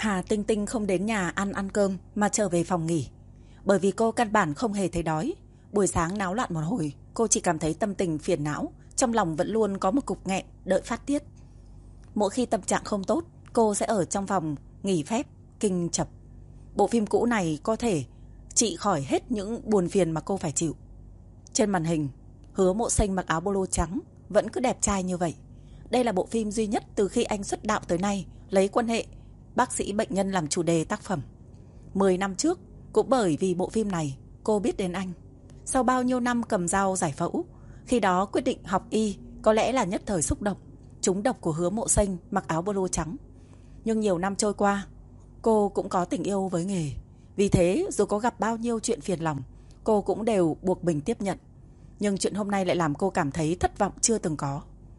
Hà Tinh Tinh không đến nhà ăn cơm mà trở về phòng nghỉ. Bởi vì cô căn bản không hề thấy đói. Buổi sáng náo loạn một hồi, cô chỉ cảm thấy tâm tình phiền não, trong lòng vẫn luôn có một cục nghẹn đợi phát tiết. Mỗi khi tâm trạng không tốt, cô sẽ ở trong phòng nghỉ phép kinh chập. Bộ phim cũ này có thể trị khỏi hết những buồn phiền mà cô phải chịu. Trên màn hình, Hứa Mộ Sinh mặc áo polo trắng vẫn cứ đẹp trai như vậy. Đây là bộ phim duy nhất từ khi anh xuất đạo tới nay lấy quan hệ bác sĩ bệnh nhân làm chủ đề tác phẩm. 10 năm trước, cũng bởi vì bộ phim này, cô biết đến anh. Sau bao nhiêu năm cầm dao giải phẫu, khi đó quyết định học y có lẽ là nhất thời xúc động, trúng độc của Hứa Mộ Sinh mặc áo polo trắng. Nhưng nhiều năm trôi qua, cô cũng có tình yêu với nghề. Vì thế, dù có gặp bao nhiêu chuyện phiền lòng, cô cũng đều buộc mình tiếp nhận. Nhưng chuyện hôm nay lại làm cô cảm thấy thất vọng chưa từng có.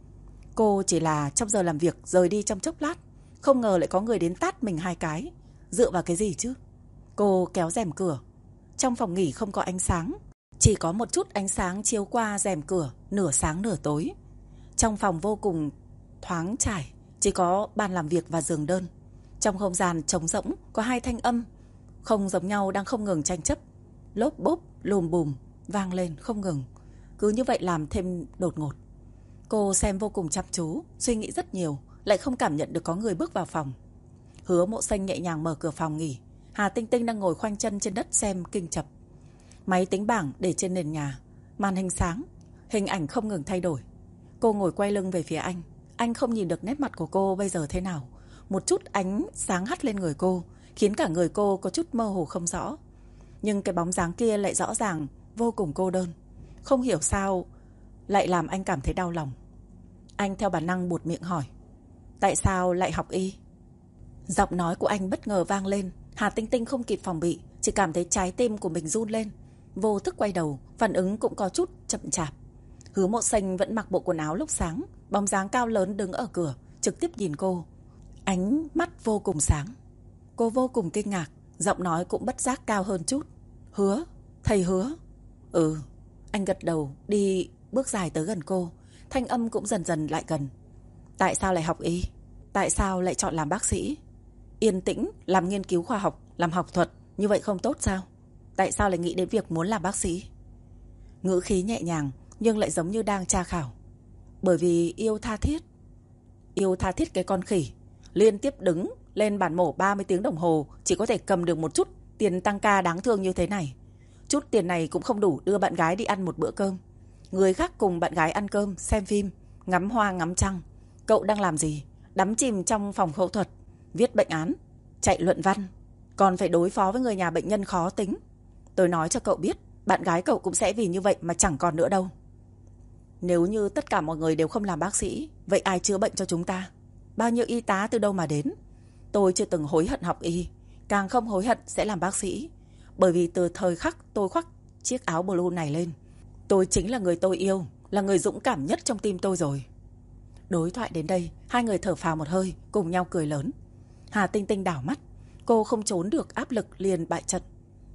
Cô chỉ là trong giờ làm việc rời đi trong chốc lát, không ngờ lại có người đến tát mình 2 cái. Dựa vào cái gì chứ? Cô kéo rèm cửa. Trong phòng nghỉ không có ánh sáng, chỉ có một chút ánh sáng chiếu qua rèm cửa, nửa sáng nửa tối. Trong phòng vô cùng thoáng trải, chỉ có bàn làm việc và giường đơn. Trong không gian trống rỗng có 2 thanh âm không giống nhau đang không ngừng tranh chấp, lốp bốp lùm bùm vang lên không ngừng. Cứ như vậy làm thêm đột ngột. Cô xem vô cùng chăm chú, suy nghĩ rất nhiều, lại không cảm nhận được có người bước vào phòng. Hứa Mộ Sinh nhẹ nhàng mở cửa phòng nghỉ. Hà Tinh Tinh đang ngồi khoanh chân trên đất xem kinh chập. Máy tính bảng để trên nền nhà, màn hình sáng, hình ảnh không ngừng thay đổi. Cô ngồi quay lưng về phía anh. Anh không nhìn được nét mặt của cô bây giờ thế nào. Một chút ánh sáng hắt lên người cô, khiến cả người cô có chút mơ hồ không rõ. Nhưng cái bóng dáng kia lại rõ ràng, vô cùng cô đơn. Không hiểu sao lại làm anh cảm thấy đau lòng. Anh theo bản năng buột miệng hỏi, tại sao lại học y? Giọng nói của anh bất ngờ vang lên. Hà Tinh Tinh không kịp phòng bị, chỉ cảm thấy trái tim của mình run lên. Vô thức quay đầu, phản ứng cũng có chút chậm chạp. Hứa Mộ Sinh vẫn mặc bộ quần áo lúc sáng, bóng dáng cao lớn đứng ở cửa, trực tiếp nhìn cô. Ánh mắt vô cùng sáng. Cô vô cùng kinh ngạc, giọng nói cũng bất giác cao hơn chút. Hứa, thầy Hứa. Ừ. Anh gật đầu, đi bước dài tới gần cô. Thanh âm cũng dần dần lại gần. Tại sao lại học y? Tại sao lại chọn làm bác sĩ? Yên tĩnh, làm nghiên cứu khoa học, làm học thuật, như vậy không tốt sao? Tại sao lại nghĩ đến việc muốn làm bác sĩ? Ngữ khí nhẹ nhàng, nhưng lại giống như đang tra khảo. Bởi vì yêu tha thiết. Yêu tha thiết cái con khỉ. Liên tiếp đứng lên bàn mổ 30 tiếng đồng hồ, chỉ có thể cầm được một chút tiền tăng ca đáng thương như thế này. Chút tiền này cũng không đủ đưa bạn gái đi ăn một bữa cơm. Người khác cùng bạn gái ăn cơm, xem phim, ngắm hoa ngắm trăng. Cậu đang làm gì? Đắm chìm trong phòng phẫu thuật, viết bệnh án, chạy luận văn, còn phải đối phó với người nhà bệnh nhân khó tính. Tôi nói cho cậu biết, bạn gái cậu cũng sẽ vì như vậy mà chẳng còn nữa đâu. Nếu như tất cả mọi người đều không làm bác sĩ, vậy ai chữa bệnh cho chúng ta? Bao nhiêu y tá từ đâu mà đến? Tôi chưa từng hối hận học y, càng không hối hận sẽ làm bác sĩ. Bởi vì từ thời khắc tôi khoác chiếc áo blue này lên, tôi chính là người tôi yêu, là người dũng cảm nhất trong tim tôi rồi. Đối thoại đến đây, hai người thở phào một hơi, cùng nhau cười lớn. Hà Tinh Tinh đảo mắt, cô không trốn được áp lực liền bại trận.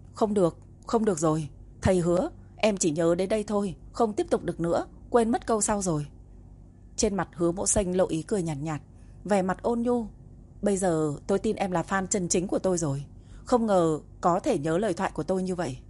Không được rồi. Thầy Hứa, em chỉ nhớ đến đây thôi, không tiếp tục được nữa, quên mất câu sau rồi. Trên mặt Hứa Mộ Sinh lộ ý cười nhàn nhạt, vẻ mặt ôn nhu. Bây giờ tôi tin em là fan chân chính của tôi rồi. Không ngờ có thể nhớ lời thoại của tôi như vậy.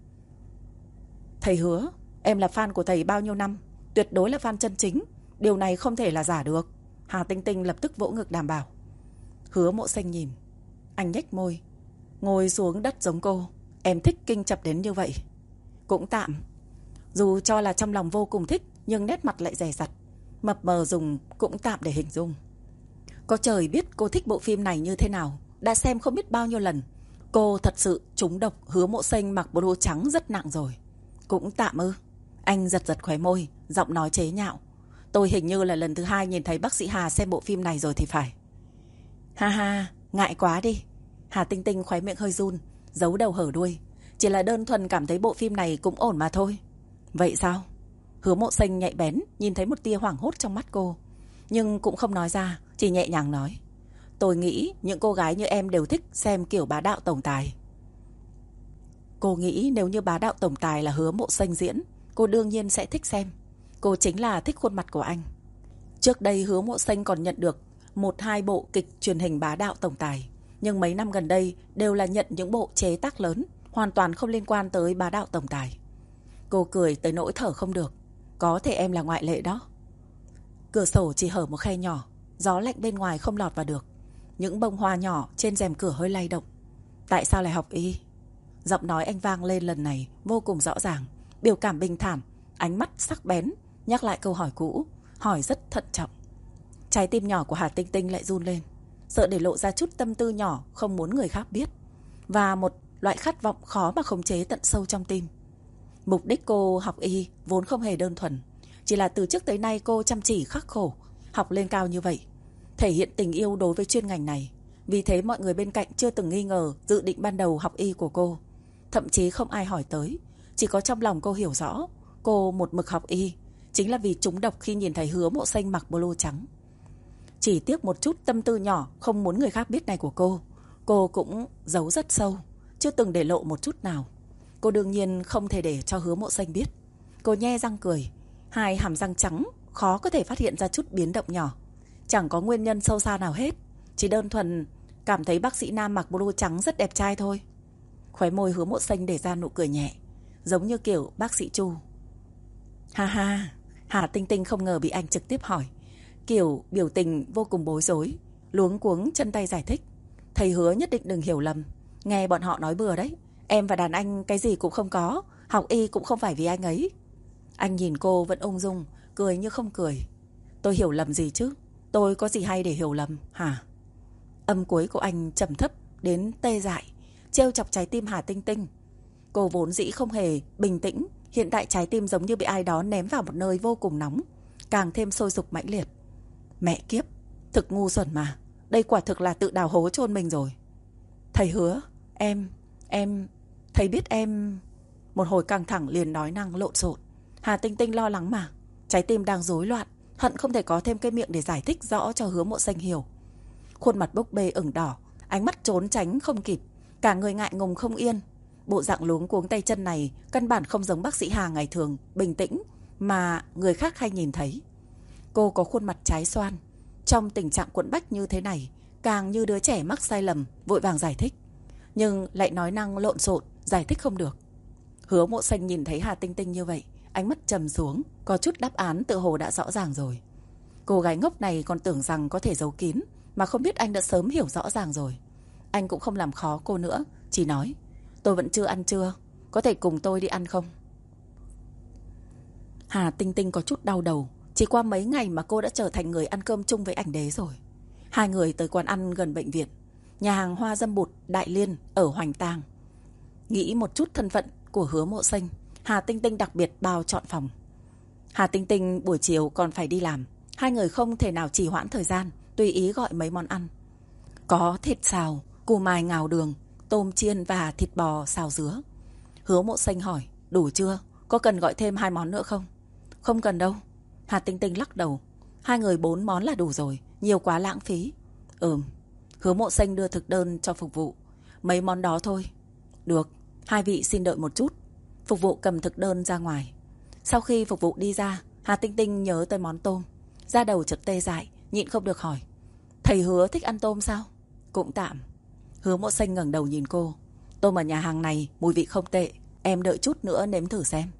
Thầy Hứa, em là fan của thầy bao nhiêu năm, tuyệt đối là fan chân chính. Điều này không thể là giả được. Hà Tinh Tinh lập tức vỗ ngực đảm bảo. Hứa Mộ Sinh nhìn. Anh nhếch môi, ngồi xuống đất giống cô. Em thích kinh chập đến như vậy. Cũng tạm. Dù cho là trong lòng vô cùng thích, nhưng nét mặt lại dè dặt, mập mờ dùng cũng tạm để hình dung. Có trời biết cô thích bộ phim này như thế nào. Đã xem không biết bao nhiêu lần. Cô thật sự trúng độc Hứa Mộ Sinh mặc bộ đồ trắng rất nặng rồi. Cũng tạm ư? Anh giật giật khóe môi, giọng nói chế nhạo. Tôi hình như là lần thứ 2 nhìn thấy bác sĩ Hà xem bộ phim này rồi thì phải. Ha ha, ngại quá đi. Hà Tinh Tinh khóe miệng hơi run, giấu đầu hở đuôi. Chỉ là đơn thuần cảm thấy bộ phim này cũng ổn mà thôi. Vậy sao? Hứa Mộ Sinh nhạy bén, nhìn thấy một tia hoảng hốt trong mắt cô, nhưng cũng không nói ra, chỉ nhẹ nhàng nói. Tôi nghĩ những cô gái như em đều thích xem kiểu bá đạo tổng tài. Cô nghĩ nếu như bá đạo tổng tài là Hứa Mộ Sinh diễn, cô đương nhiên sẽ thích xem. Cô chính là thích khuôn mặt của anh. Trước đây Hứa Mộ Sinh còn nhận được 1-2 bộ kịch truyền hình bá đạo tổng tài. Nhưng mấy năm gần đây đều là nhận những bộ chế tác lớn, hoàn toàn không liên quan tới bá đạo tổng tài. Cô cười tới nỗi thở không được. Có thể em là ngoại lệ đó. Cửa sổ chỉ hở một khe nhỏ, gió lạnh bên ngoài không lọt vào được. Những bông hoa nhỏ trên rèm cửa hơi lay động. Tại sao lại học y? Giọng nói anh vang lên lần này vô cùng rõ ràng, biểu cảm bình thản, ánh mắt sắc bén, nhắc lại câu hỏi cũ, hỏi rất thận trọng. Trái tim nhỏ của Hà Tinh Tinh lại run lên, sợ để lộ ra chút tâm tư nhỏ không muốn người khác biết, và một loại khát vọng khó mà khống chế tận sâu trong tim. Mục đích cô học y vốn không hề đơn thuần, chỉ là từ trước tới nay cô chăm chỉ khắc khổ, học lên cao như vậy, thể hiện tình yêu đối với chuyên ngành này. Vì thế mọi người bên cạnh chưa từng nghi ngờ dự định ban đầu học y của cô. Thậm chí không ai hỏi tới. Chỉ có trong lòng cô hiểu rõ, cô một mực học y chính là vì trúng độc khi nhìn thấy Hứa Mộ Xanh mặc blue trắng. Chỉ tiếc một chút tâm tư nhỏ không muốn người khác biết này của cô cũng giấu rất sâu, chưa từng để lộ một chút nào. Cô đương nhiên không thể để cho Hứa Mộ Xanh biết. Cô nhe răng cười, hai hàm răng trắng khó có thể phát hiện ra chút biến động nhỏ. Chẳng có nguyên nhân sâu xa nào hết, chỉ đơn thuần cảm thấy bác sĩ nam mặc blue trắng rất đẹp trai thôi. Khóe môi Hứa Mộ Xanh để ra nụ cười nhẹ, giống như kiểu bác sĩ Chu. Ha ha. Hà Tinh Tinh không ngờ bị anh trực tiếp hỏi, kiểu biểu tình vô cùng bối rối, luống cuống chân tay giải thích. Thầy Hứa nhất định đừng hiểu lầm, nghe bọn họ nói bừa đấy. Em và đàn anh cái gì cũng không có, học y cũng không phải vì anh ấy. Anh nhìn cô vẫn ung dung, cười như không cười. Tôi hiểu lầm gì chứ? Tôi có gì hay để hiểu lầm hả? Âm cuối của anh trầm thấp đến tê dại, trêu chọc trái tim Hà Tinh Tinh. Cô vốn dĩ không hề bình tĩnh, hiện tại trái tim giống như bị ai đó ném vào một nơi vô cùng nóng, càng thêm sôi sục mãnh liệt. Mẹ kiếp, thực ngu xuẩn mà. Đây quả thực là tự đào hố chôn mình rồi. Thầy Hứa, thầy biết em... Một hồi căng thẳng liền nói năng lộn xộn. Hà Tinh Tinh lo lắng mà, trái tim đang rối loạn, hận không thể có thêm cái miệng để giải thích rõ cho Hứa Mộ Xanh hiểu. Khuôn mặt bốc bê ửng đỏ, ánh mắt trốn tránh không kịp, cả người ngại ngùng không yên. Bộ dạng luống cuống tay chân này căn bản không giống bác sĩ Hà ngày thường bình tĩnh mà người khác hay nhìn thấy. Cô có khuôn mặt trái xoan, trong tình trạng quẫn bách như thế này càng như đứa trẻ mắc sai lầm, vội vàng giải thích, nhưng lại nói năng lộn xộn, giải thích không được. Hứa Mộ Xanh nhìn thấy Hà Tinh Tinh như vậy, ánh mắt trầm xuống, có chút đáp án tự hồ đã rõ ràng rồi. Cô gái ngốc này còn tưởng rằng có thể giấu kín, mà không biết anh đã sớm hiểu rõ ràng rồi. Anh cũng không làm khó cô nữa, chỉ nói, tôi vẫn chưa ăn trưa, có thể cùng tôi đi ăn không? Hà Tinh Tinh có chút đau đầu. Chỉ qua mấy ngày mà cô đã trở thành người ăn cơm chung với ảnh đế rồi. Hai người tới quán ăn gần bệnh viện, nhà hàng Hoa Dâm Bụt Đại Liên ở Hoành Tàng. Nghĩ một chút thân phận của Hứa Mộ Xanh, Hà Tinh Tinh đặc biệt bao chọn phòng. Hà Tinh Tinh buổi chiều còn phải đi làm, hai người không thể nào trì hoãn thời gian, tùy ý gọi mấy món ăn. Có thịt xào, củ mài ngào đường, tôm chiên và thịt bò xào dứa. Hứa Mộ Xanh hỏi, đủ chưa? Có cần gọi thêm 2 món nữa không? Không cần đâu. Hà Tinh Tinh lắc đầu. Hai người 4 món là đủ rồi, nhiều quá lãng phí. Hứa Mộ Xanh đưa thực đơn cho phục vụ. Mấy món đó thôi. Được, hai vị xin đợi một chút. Phục vụ cầm thực đơn ra ngoài. Sau khi phục vụ đi ra, Hà Tinh Tinh nhớ tới món tôm, da đầu chợt tê dại, nhịn không được hỏi, thầy Hứa thích ăn tôm sao? Cũng tạm. Hứa Mộ Xanh ngẩng đầu nhìn cô. Tôm ở nhà hàng này mùi vị không tệ, em đợi chút nữa nếm thử xem.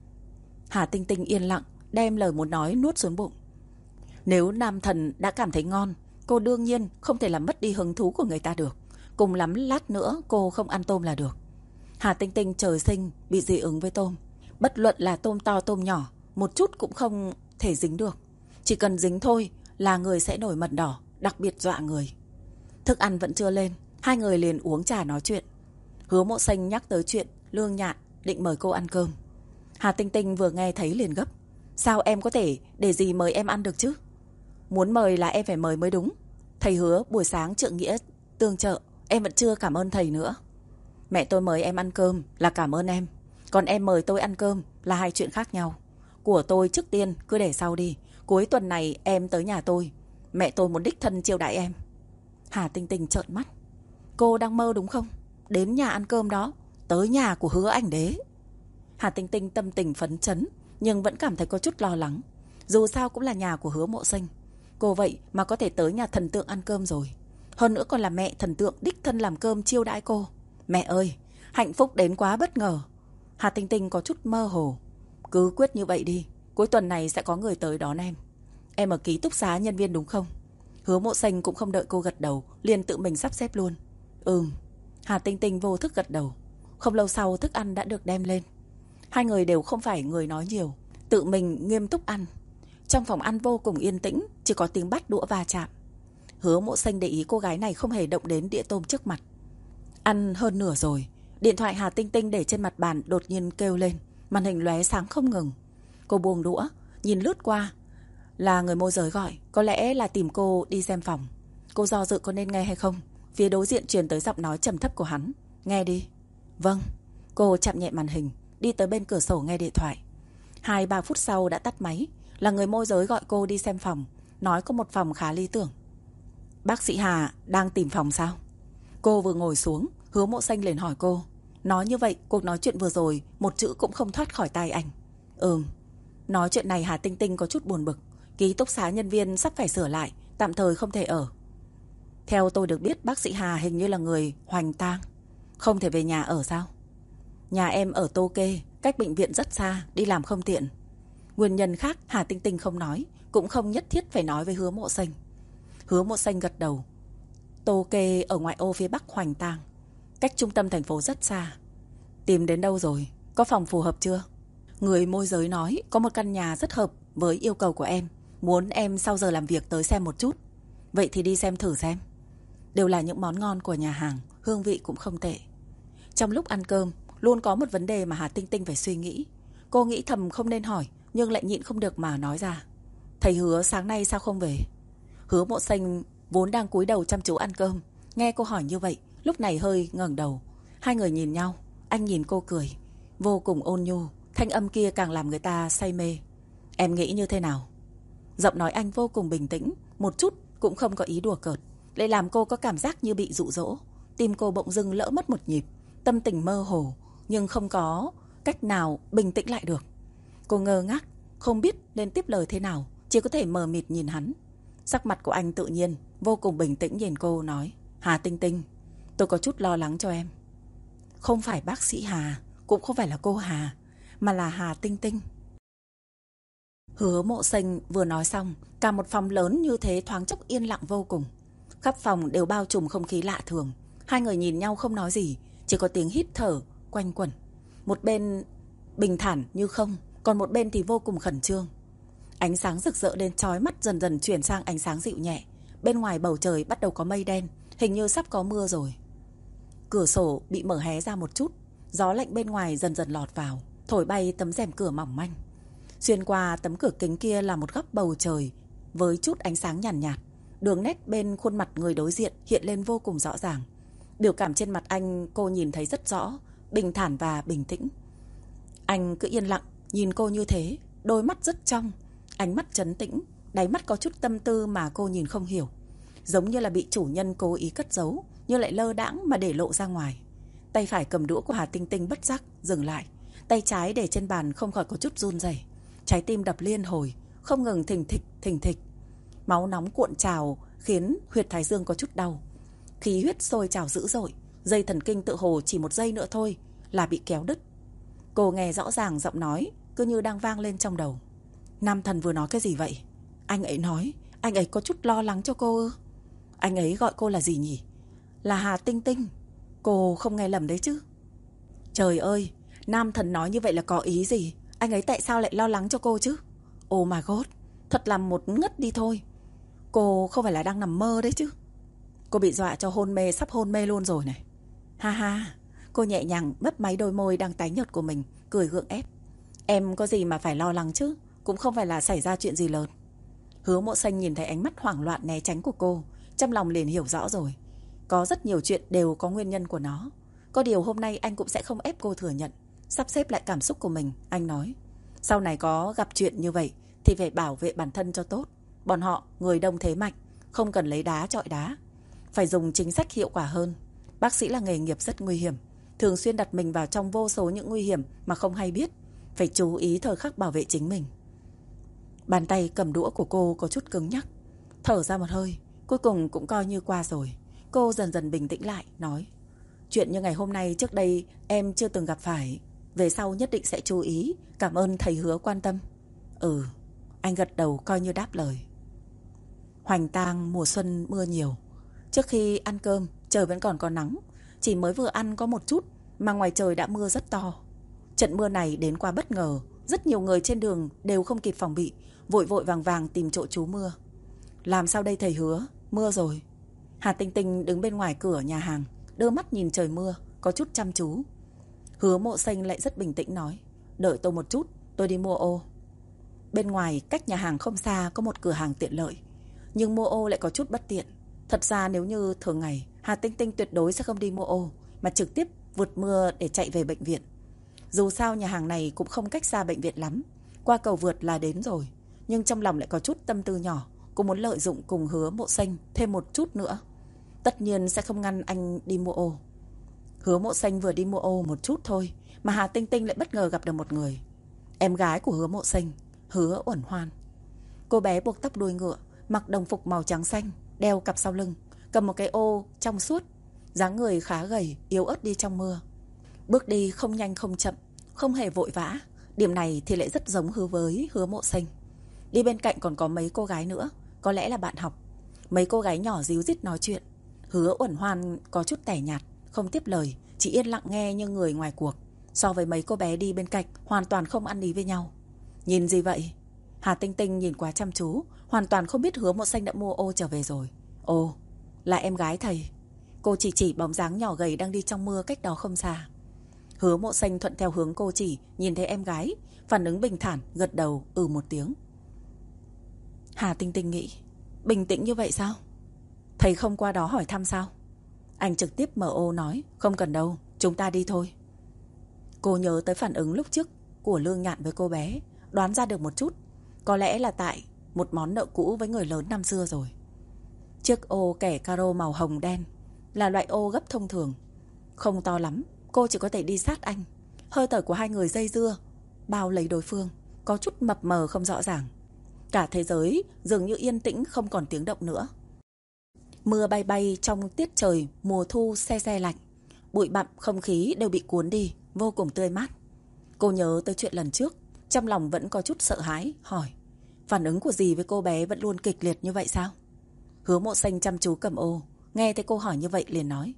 Hà Tinh Tinh yên lặng, đem lời muốn nói nuốt xuống bụng. Nếu nam thần đã cảm thấy ngon, cô đương nhiên không thể làm mất đi hứng thú của người ta được. Cùng lắm lát nữa cô không ăn tôm là được. Hà Tinh Tinh trời sinh bị dị ứng với tôm. Bất luận là tôm to tôm nhỏ, một chút cũng không thể dính được. Chỉ cần dính thôi là người sẽ nổi mẩn đỏ, đặc biệt dọa người. Thức ăn vẫn chưa lên, hai người liền uống trà nói chuyện. Hứa Mộ Xanh nhắc tới chuyện Lương Nhạn định mời cô ăn cơm. Hà Tinh Tinh vừa nghe thấy liền gấp. Sao em có thể để gì mời em ăn được chứ? Muốn mời là em phải mời mới đúng. Thầy Hứa buổi sáng trượng nghĩa tương trợ, em vẫn chưa cảm ơn thầy nữa. Mẹ tôi mời em ăn cơm là cảm ơn em, còn em mời tôi ăn cơm là hai chuyện khác nhau. Của tôi trước tiên cứ để sau đi. Cuối tuần này em tới nhà tôi, mẹ tôi muốn đích thân chiêu đãi em. Hà Tinh Tinh trợn mắt. Cô đang mơ đúng không? Đến nhà ăn cơm đó, tới nhà của Hứa ảnh đế. Hà Tinh Tinh tâm tình phấn chấn, nhưng vẫn cảm thấy có chút lo lắng. Dù sao cũng là nhà của Hứa Mộ Xanh, cô vậy mà có thể tới nhà thần tượng ăn cơm rồi. Hơn nữa còn là mẹ thần tượng đích thân làm cơm chiêu đãi cô. Mẹ ơi, hạnh phúc đến quá bất ngờ. Hà Tinh Tinh có chút mơ hồ. Cứ quyết như vậy đi, cuối tuần này sẽ có người tới đón em. Em ở ký túc xá nhân viên đúng không? Hứa Mộ Xanh cũng không đợi cô gật đầu, liền tự mình sắp xếp luôn. Hà Tinh Tinh vô thức gật đầu. Không lâu sau thức ăn đã được đem lên. Hai người đều không phải người nói nhiều, tự mình nghiêm túc ăn. Trong phòng ăn vô cùng yên tĩnh, chỉ có tiếng bát đũa va chạm. Hứa Mộ Xanh để ý cô gái này không hề động đến đĩa tôm trước mặt. Ăn hơn nửa rồi, điện thoại Hà Tinh Tinh để trên mặt bàn đột nhiên kêu lên, màn hình lóe sáng không ngừng. Cô buông đũa, nhìn lướt qua. Là người môi giới gọi, có lẽ là tìm cô đi xem phòng. Cô do dự có nên nghe hay không. Phía đối diện truyền tới giọng nói trầm thấp của hắn. Nghe đi. Vâng. Cô chạm nhẹ màn hình, đi tới bên cửa sổ nghe điện thoại. 2-3 phút sau đã tắt máy. Là người môi giới gọi cô đi xem phòng, nói có một phòng khá lý tưởng. Bác sĩ Hà đang tìm phòng sao? Cô vừa ngồi xuống, Hứa Mộ Xanh liền hỏi cô. Nói như vậy, cuộc nói chuyện vừa rồi một chữ cũng không thoát khỏi tai anh. Nói chuyện này Hà Tinh Tinh có chút buồn bực. Ký túc xá nhân viên sắp phải sửa lại, tạm thời không thể ở. Theo tôi được biết, bác sĩ Hà hình như là người hoành tang, không thể về nhà ở sao? Nhà em ở Tô Kê, cách bệnh viện rất xa, đi làm không tiện. Nguyên nhân khác Hà Tinh Tinh không nói, cũng không nhất thiết phải nói với Hứa Mộ Xanh. Hứa Mộ Xanh gật đầu. Tô Kê ở ngoại ô phía bắc hoành tang, cách trung tâm thành phố rất xa. Tìm đến đâu rồi? Có phòng phù hợp chưa? Người môi giới nói có một căn nhà rất hợp với yêu cầu của em, muốn em sau giờ làm việc tới xem một chút. Vậy thì đi xem thử xem. Đều là những món ngon của nhà hàng, hương vị cũng không tệ. Trong lúc ăn cơm, luôn có một vấn đề mà Hà Tinh Tinh phải suy nghĩ. Cô nghĩ thầm không nên hỏi, nhưng lại nhịn không được mà nói ra. Thầy Hứa sáng nay sao không về? Hứa Mộ Xanh vốn đang cúi đầu chăm chú ăn cơm, nghe cô hỏi như vậy, lúc này hơi ngẩng đầu. Hai người nhìn nhau, anh nhìn cô cười, vô cùng ôn nhu, thanh âm kia càng làm người ta say mê. Em nghĩ như thế nào? Giọng nói anh vô cùng bình tĩnh, một chút cũng không có ý đùa cợt, lại làm cô có cảm giác như bị dụ dỗ. Tim cô bỗng dưng lỡ mất một nhịp, tâm tình mơ hồ, nhưng không có cách nào bình tĩnh lại được. Cô ngơ ngác, không biết nên tiếp lời thế nào, chỉ có thể mờ mịt nhìn hắn. Sắc mặt của anh tự nhiên, vô cùng bình tĩnh nhìn cô nói. Hà Tinh Tinh, tôi có chút lo lắng cho em. Không phải bác sĩ Hà, cũng không phải là cô Hà, mà là Hà Tinh Tinh. Hứa Mộ Xanh vừa nói xong, cả một phòng lớn như thế thoáng chốc yên lặng vô cùng. Khắp phòng đều bao trùm không khí lạ thường. Hai người nhìn nhau không nói gì, chỉ có tiếng hít thở quanh quẩn. Một bên bình thản như không, còn một bên thì vô cùng khẩn trương. Ánh sáng rực rỡ lên chói mắt dần dần chuyển sang ánh sáng dịu nhẹ. Bên ngoài bầu trời bắt đầu có mây đen, hình như sắp có mưa rồi. Cửa sổ bị mở hé ra một chút, gió lạnh bên ngoài dần dần lọt vào, thổi bay tấm rèm cửa mỏng manh. Xuyên qua tấm cửa kính kia là một góc bầu trời với chút ánh sáng nhàn nhạt. Đường nét bên khuôn mặt người đối diện hiện lên vô cùng rõ ràng. Biểu cảm trên mặt anh cô nhìn thấy rất rõ, bình thản và bình tĩnh. Anh cứ yên lặng nhìn cô như thế, đôi mắt rất trong, ánh mắt trấn tĩnh, đáy mắt có chút tâm tư mà cô nhìn không hiểu, giống như là bị chủ nhân cố ý cất giấu, nhưng lại lơ đãng mà để lộ ra ngoài. Tay phải cầm đũa của Hà Tinh Tinh bất giác dừng lại, tay trái để trên bàn không khỏi có chút run rẩy. Trái tim đập liên hồi, không ngừng thình thịch thình thịch. Máu nóng cuộn trào khiến huyệt thái dương có chút đau. Khí huyết sôi trào dữ dội, dây thần kinh tự hồ chỉ một giây nữa thôi là bị kéo đứt. Cô nghe rõ ràng giọng nói cứ như đang vang lên trong đầu. Nam thần vừa nói cái gì vậy? Anh ấy nói anh ấy có chút lo lắng cho cô ư? Anh ấy gọi cô là gì nhỉ? Là Hà Tinh Tinh. Cô không nghe lầm đấy chứ? Trời ơi, nam thần nói như vậy là có ý gì? Anh ấy tại sao lại lo lắng cho cô chứ? Oh my god, thật là một ngất đi thôi. Cô không phải là đang nằm mơ đấy chứ? Cô bị dọa cho hôn mê, sắp hôn mê luôn rồi này. Ha ha. Cô nhẹ nhàng mấp máy đôi môi đang tái nhợt của mình, cười gượng ép. Em có gì mà phải lo lắng chứ? Cũng không phải là xảy ra chuyện gì lớn. Hứa Mộ Xanh nhìn thấy ánh mắt hoảng loạn né tránh của cô, trong lòng liền hiểu rõ rồi. Có rất nhiều chuyện đều có nguyên nhân của nó. Có điều hôm nay anh cũng sẽ không ép cô thừa nhận. Sắp xếp lại cảm xúc của mình, anh nói. Sau này có gặp chuyện như vậy thì phải bảo vệ bản thân cho tốt. Bọn họ người đông thế mạnh, không cần lấy đá chọi đá. Phải dùng chính sách hiệu quả hơn. Bác sĩ là nghề nghiệp rất nguy hiểm, thường xuyên đặt mình vào trong vô số những nguy hiểm mà không hay biết. Phải chú ý thời khắc bảo vệ chính mình. Bàn tay cầm đũa của cô có chút cứng nhắc. Thở ra một hơi, cuối cùng cũng coi như qua rồi. Cô dần dần bình tĩnh lại, nói: chuyện như ngày hôm nay trước đây em chưa từng gặp phải. Về sau nhất định sẽ chú ý. Cảm ơn thầy Hứa quan tâm. Ừ, anh gật đầu coi như đáp lời. Hoành tang mùa xuân mưa nhiều. Trước khi ăn cơm, trời vẫn còn có nắng. Chỉ mới vừa ăn có một chút mà ngoài trời đã mưa rất to. Trận mưa này đến quá bất ngờ. Rất nhiều người trên đường đều không kịp phòng bị, vội vội vàng vàng tìm chỗ trú mưa. Làm sao đây thầy Hứa? Mưa rồi. Hà Tinh Tinh đứng bên ngoài cửa nhà hàng, đưa mắt nhìn trời mưa, có chút chăm chú. Hứa Mộ Xanh lại rất bình tĩnh nói: đợi tôi một chút, tôi đi mua ô. Bên ngoài cách nhà hàng không xa có một cửa hàng tiện lợi, nhưng mua ô lại có chút bất tiện. Thật ra nếu như thường ngày, Hà Tinh Tinh tuyệt đối sẽ không đi mua ô, mà trực tiếp vượt mưa để chạy về bệnh viện. Dù sao nhà hàng này cũng không cách xa bệnh viện lắm, qua cầu vượt là đến rồi. Nhưng trong lòng lại có chút tâm tư nhỏ, cũng muốn lợi dụng cùng Hứa Mộ Xanh thêm một chút nữa. Tất nhiên sẽ không ngăn anh đi mua ô. Hứa Mộ Xanh vừa đi mua ô một chút thôi mà Hà Tinh Tinh lại bất ngờ gặp được một người. Em gái của Hứa Mộ Xanh, Hứa Uẩn Hoan. Cô bé buộc tóc đuôi ngựa, mặc đồng phục màu trắng xanh, đeo cặp sau lưng, cầm một cái ô trong suốt, dáng người khá gầy, yếu ớt đi trong mưa. Bước đi không nhanh không chậm, không hề vội vã. Điểm này thì lại rất giống với Hứa Mộ Xanh. Đi bên cạnh còn có mấy cô gái nữa, có lẽ là bạn học. Mấy cô gái nhỏ díu dít nói chuyện. Hứa Uẩn Hoan có chút tẻ nhạt, không tiếp lời, chỉ yên lặng nghe như người ngoài cuộc. So với mấy cô bé đi bên cạnh, hoàn toàn không ăn ý với nhau. Nhìn gì vậy? Hà Tinh Tinh nhìn quá chăm chú, hoàn toàn không biết Hứa Mộ Xanh đã mua ô trở về rồi. Ồ, là em gái thầy. Cô chỉ bóng dáng nhỏ gầy đang đi trong mưa cách đó không xa. Hứa Mộ Xanh thuận theo hướng cô chỉ, nhìn thấy em gái, phản ứng bình thản, gật đầu một tiếng. Hà Tinh Tinh nghĩ, bình tĩnh như vậy sao? Thầy không qua đó hỏi thăm sao? Anh trực tiếp mở ô nói, không cần đâu, chúng ta đi thôi. Cô nhớ tới phản ứng lúc trước của Lương Nhạn với cô bé, đoán ra được một chút. Có lẽ là tại một món nợ cũ với người lớn năm xưa rồi. Chiếc ô kẻ caro màu hồng đen là loại ô gấp thông thường, không to lắm. Cô chỉ có thể đi sát anh. Hơi thở của hai người dây dưa, bao lấy đối phương, có chút mập mờ không rõ ràng. Cả thế giới dường như yên tĩnh, không còn tiếng động nữa. Mưa bay bay trong tiết trời mùa thu se se lạnh. Bụi bặm không khí đều bị cuốn đi, vô cùng tươi mát. Cô nhớ tới chuyện lần trước, trong lòng vẫn có chút sợ hãi, hỏi: phản ứng của dì với cô bé vẫn luôn kịch liệt như vậy sao? Hứa Mộ Xanh chăm chú cầm ô, nghe thấy cô hỏi như vậy liền nói: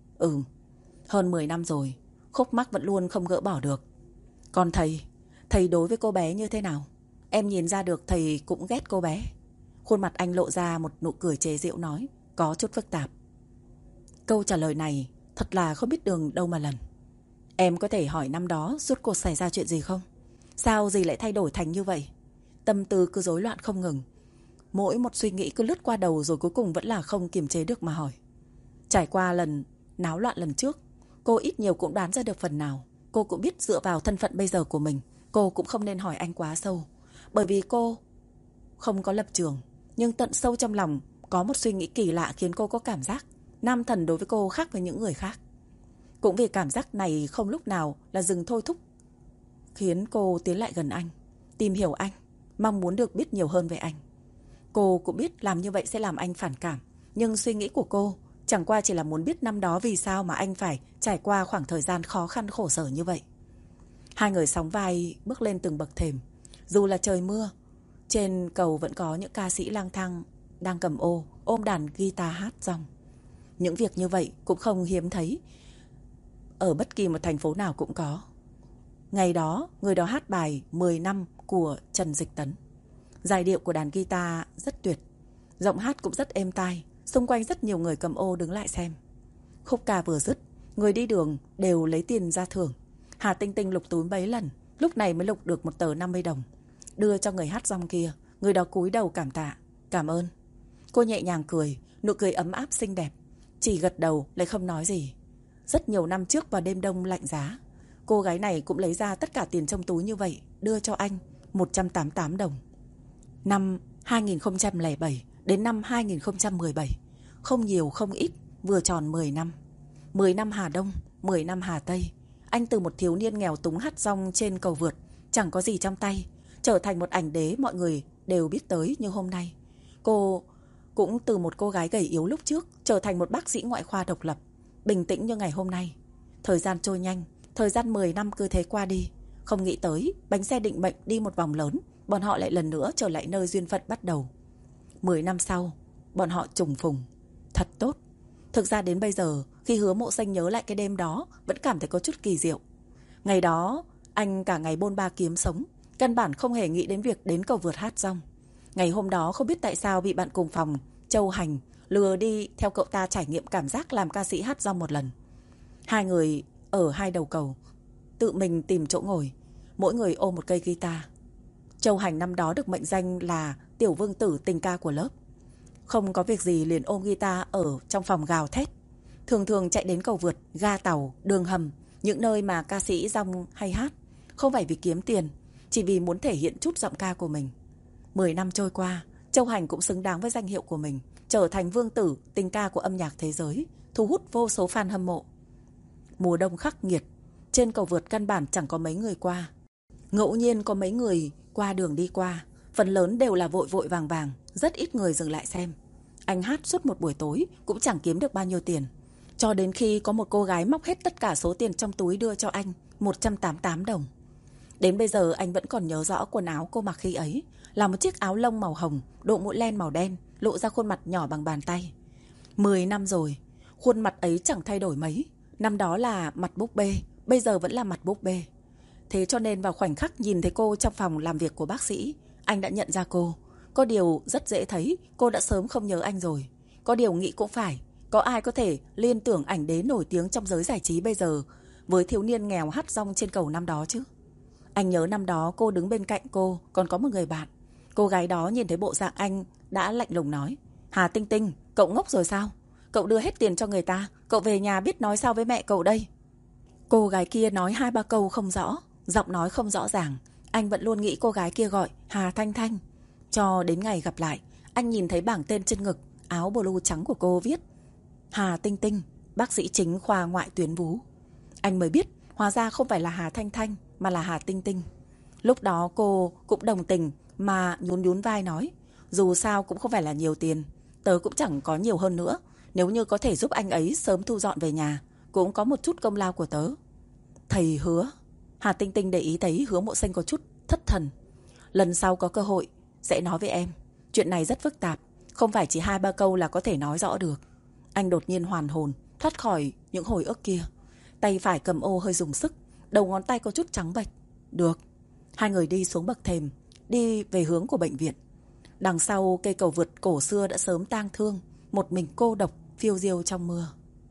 hơn 10 năm rồi, khúc mắc vẫn luôn không gỡ bỏ được. Còn thầy đối với cô bé như thế nào? Em nhìn ra được thầy cũng ghét cô bé. Khuôn mặt anh lộ ra một nụ cười chế giễu nói, có chút phức tạp. Câu trả lời này thật là không biết đường đâu mà lần. Em có thể hỏi năm đó rốt cuộc xảy ra chuyện gì không? Sao dì lại thay đổi thành như vậy? Tâm tư cứ rối loạn không ngừng. Mỗi một suy nghĩ cứ lướt qua đầu rồi cuối cùng vẫn là không kiềm chế được mà hỏi. Trải qua lần náo loạn lần trước, cô ít nhiều cũng đoán ra được phần nào. Cô cũng biết dựa vào thân phận bây giờ của mình, cô cũng không nên hỏi anh quá sâu. Bởi vì cô không có lập trường, nhưng tận sâu trong lòng có một suy nghĩ kỳ lạ khiến cô có cảm giác nam thần đối với cô khác với những người khác. Cũng vì cảm giác này không lúc nào là dừng thôi thúc, khiến cô tiến lại gần anh, tìm hiểu anh, mong muốn được biết nhiều hơn về anh. Cô cũng biết làm như vậy sẽ làm anh phản cảm, nhưng suy nghĩ của cô chẳng qua chỉ là muốn biết năm đó vì sao mà anh phải trải qua khoảng thời gian khó khăn khổ sở như vậy. Hai người sóng vai bước lên từng bậc thềm. Dù là trời mưa, trên cầu vẫn có những ca sĩ lang thang đang cầm ô, ôm đàn guitar hát rong. Những việc như vậy cũng không hiếm thấy, ở bất kỳ một thành phố nào cũng có. Ngày đó, người đó hát bài 10 năm của Trần Dịch Tấn. Giai điệu của đàn guitar rất tuyệt, giọng hát cũng rất êm tai. Xung quanh rất nhiều người cầm ô đứng lại xem. Khúc ca vừa dứt, người đi đường đều lấy tiền ra thưởng. Hà Tinh Tinh lục túi mấy lần, lúc này mới lục được một tờ 50 đồng, đưa cho người hát rong kia. Người đó cúi đầu cảm tạ, cảm ơn. Cô nhẹ nhàng cười, nụ cười ấm áp xinh đẹp, chỉ gật đầu lại không nói gì. Rất nhiều năm trước vào đêm đông lạnh giá, cô gái này cũng lấy ra tất cả tiền trong túi như vậy, đưa cho anh 188 đồng. Năm 2007 đến năm 2017, không nhiều không ít, vừa tròn 10 năm. 10 năm Hà Đông, 10 năm Hà Tây. Anh từ một thiếu niên nghèo túng hát rong trên cầu vượt, chẳng có gì trong tay, trở thành một ảnh đế mọi người đều biết tới như hôm nay. Cô cũng từ một cô gái gầy yếu lúc trước trở thành một bác sĩ ngoại khoa độc lập, bình tĩnh như ngày hôm nay. Thời gian trôi nhanh, thời gian 10 năm cứ thế qua đi. Không nghĩ tới, bánh xe định mệnh đi một vòng lớn, bọn họ lại lần nữa trở lại nơi duyên phận bắt đầu. 10 năm sau, bọn họ trùng phùng. Thật tốt. Thực ra đến bây giờ, khi Hứa Mộ Xanh nhớ lại cái đêm đó, vẫn cảm thấy có chút kỳ diệu. Ngày đó, anh cả ngày bôn ba kiếm sống, căn bản không hề nghĩ đến việc đến cầu vượt hát rong. Ngày hôm đó không biết tại sao bị bạn cùng phòng, Châu Hành, lừa đi theo cậu ta trải nghiệm cảm giác làm ca sĩ hát rong một lần. Hai người ở hai đầu cầu, tự mình tìm chỗ ngồi, mỗi người ôm một cây guitar. Châu Hành năm đó được mệnh danh là tiểu vương tử tình ca của lớp. Không có việc gì liền ôm guitar ở trong phòng gào thét. Thường thường chạy đến cầu vượt, ga tàu, đường hầm, những nơi mà ca sĩ rong hay hát. Không phải vì kiếm tiền, chỉ vì muốn thể hiện chút giọng ca của mình. 10 năm trôi qua, Châu Hành cũng xứng đáng với danh hiệu của mình, trở thành vương tử tình ca của âm nhạc thế giới, thu hút vô số fan hâm mộ. Mùa đông khắc nghiệt, trên cầu vượt căn bản chẳng có mấy người qua. Ngẫu nhiên có mấy người qua đường đi qua, phần lớn đều là vội vội vàng vàng, rất ít người dừng lại xem. Anh hát suốt một buổi tối cũng chẳng kiếm được bao nhiêu tiền. Cho đến khi có một cô gái móc hết tất cả số tiền trong túi đưa cho anh 188 đồng. Đến bây giờ anh vẫn còn nhớ rõ quần áo cô mặc khi ấy, là một chiếc áo lông màu hồng, đội mũ len màu đen, lộ ra khuôn mặt nhỏ bằng bàn tay. 10 năm rồi, khuôn mặt ấy chẳng thay đổi mấy. Năm đó là mặt búp bê, bây giờ vẫn là mặt búp bê. Thế cho nên vào khoảnh khắc nhìn thấy cô trong phòng làm việc của bác sĩ, anh đã nhận ra cô. Có điều rất dễ thấy, cô đã sớm không nhớ anh rồi. Có điều nghĩ cũng phải, có ai có thể liên tưởng ảnh đế nổi tiếng trong giới giải trí bây giờ với thiếu niên nghèo hát rong trên cầu năm đó chứ. Anh nhớ năm đó cô đứng bên cạnh cô, còn có một người bạn. Cô gái đó nhìn thấy bộ dạng anh đã lạnh lùng nói: Hà Tinh Tinh, cậu ngốc rồi sao? Cậu đưa hết tiền cho người ta, cậu về nhà biết nói sao với mẹ cậu đây? Cô gái kia nói 2-3 câu không rõ, giọng nói không rõ ràng. Anh vẫn luôn nghĩ cô gái kia gọi Hà Thanh Thanh. Cho đến ngày gặp lại, anh nhìn thấy bảng tên trên ngực áo blue trắng của cô viết Hà Tinh Tinh, bác sĩ chính khoa ngoại tuyến vú. Anh mới biết hóa ra không phải là Hà Thanh Thanh mà là Hà Tinh Tinh. Lúc đó cô cũng đồng tình mà nhún nhún vai nói: Dù sao cũng không phải là nhiều tiền, tớ cũng chẳng có nhiều hơn nữa. Nếu như có thể giúp anh ấy sớm thu dọn về nhà, cũng có một chút công lao của tớ. Thầy Hứa. Hà Tinh Tinh để ý thấy Hứa Mộ Xanh có chút thất thần. Lần sau có cơ hội sẽ nói với em. Chuyện này rất phức tạp, không phải chỉ 2-3 câu là có thể nói rõ được. Anh đột nhiên hoàn hồn, thoát khỏi những hồi ức kia. Tay phải cầm ô hơi dùng sức, đầu ngón tay có chút trắng bệch. Được. Hai người đi xuống bậc thềm, đi về hướng của bệnh viện. Đằng sau cây cầu vượt cổ xưa đã sớm tang thương, một mình cô độc phiêu diêu trong mưa.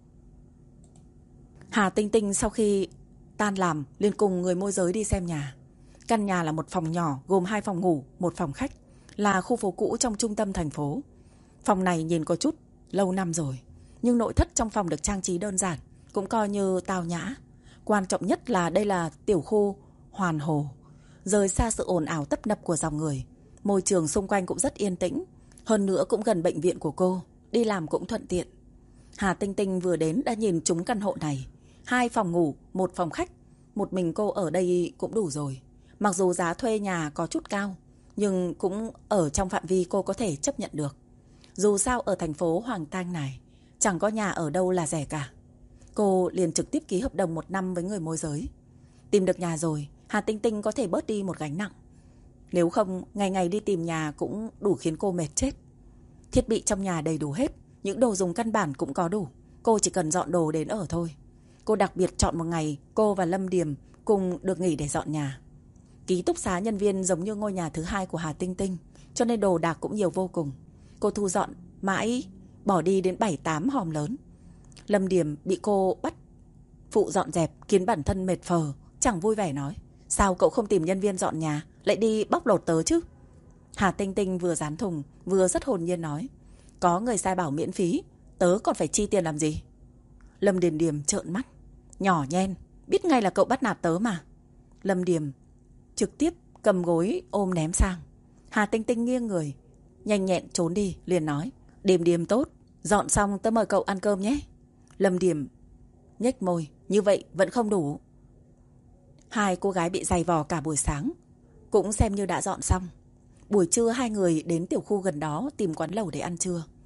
Hà Tinh Tinh sau khi tan làm liền cùng người môi giới đi xem nhà. Căn nhà là một phòng nhỏ gồm 2 phòng ngủ, 1 phòng khách, là khu phố cũ trong trung tâm thành phố. Phòng này nhìn có chút lâu năm rồi, nhưng nội thất trong phòng được trang trí đơn giản, cũng coi như tao nhã. Quan trọng nhất là đây là tiểu khu hoàn hồ, rời xa sự ồn ào tấp nập của dòng người. Môi trường xung quanh cũng rất yên tĩnh, hơn nữa cũng gần bệnh viện của cô, đi làm cũng thuận tiện. Hà Tinh Tinh vừa đến đã nhìn trúng căn hộ này. 2 phòng ngủ, 1 phòng khách, một mình cô ở đây cũng đủ rồi. Mặc dù giá thuê nhà có chút cao, nhưng cũng ở trong phạm vi cô có thể chấp nhận được. Dù sao ở thành phố Hoàng Tang này, chẳng có nhà ở đâu là rẻ cả. Cô liền trực tiếp ký hợp đồng 1 năm với người môi giới. Tìm được nhà rồi, Hà Tinh Tinh có thể bớt đi một gánh nặng. Nếu không, ngày ngày đi tìm nhà cũng đủ khiến cô mệt chết. Thiết bị trong nhà đầy đủ hết, những đồ dùng căn bản cũng có đủ. Cô chỉ cần dọn đồ đến ở thôi. Cô đặc biệt chọn một ngày cô và Lâm Điềm cùng được nghỉ để dọn nhà. Ký túc xá nhân viên giống như ngôi nhà thứ 2 của Hà Tinh Tinh, cho nên đồ đạc cũng nhiều vô cùng. Cô thu dọn mãi bỏ đi đến 7-8 hòm lớn. Lâm Điềm bị cô bắt phụ dọn dẹp khiến bản thân mệt phờ, chẳng vui vẻ nói: Sao cậu không tìm nhân viên dọn nhà, lại đi bóc lột tớ chứ? Hà Tinh Tinh vừa dán thùng vừa rất hồn nhiên nói: Có người sai bảo miễn phí, tớ còn phải chi tiền làm gì? Lâm Điềm Điềm trợn mắt: Nhỏ nhen, biết ngay là cậu bắt nạt tớ mà. Lâm Điềm trực tiếp cầm gối ôm ném sang. Hà Tinh Tinh nghiêng người, nhanh nhẹn trốn đi, liền nói: Điềm Điềm tốt, dọn xong tớ mời cậu ăn cơm nhé. Lâm Điềm nhếch môi: Như vậy vẫn không đủ. 2 cô gái bị giày vò cả buổi sáng cũng xem như đã dọn xong. Buổi trưa 2 người đến tiểu khu gần đó tìm quán lẩu để ăn trưa.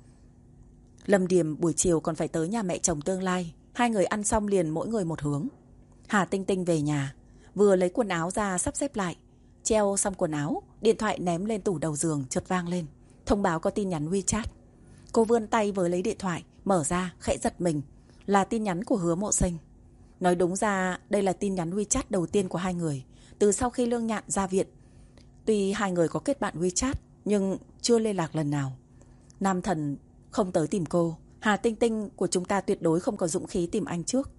Lâm Điềm buổi chiều còn phải tới nhà mẹ chồng tương lai. Hai người ăn xong liền mỗi người một hướng. Hà Tinh Tinh về nhà, vừa lấy quần áo ra sắp xếp lại. Treo xong quần áo, điện thoại ném lên tủ đầu giường chợt vang lên. Thông báo có tin nhắn WeChat. Cô vươn tay với lấy điện thoại, mở ra, khẽ giật mình. Là tin nhắn của Hứa Mộ Sinh. Nói đúng ra, đây là tin nhắn WeChat đầu tiên của hai người từ sau khi Lương Nhạn ra viện. Tuy hai người có kết bạn WeChat, nhưng chưa liên lạc lần nào. Nam thần không tới tìm cô. Hà Tinh Tinh của chúng ta tuyệt đối không có dũng khí tìm anh trước.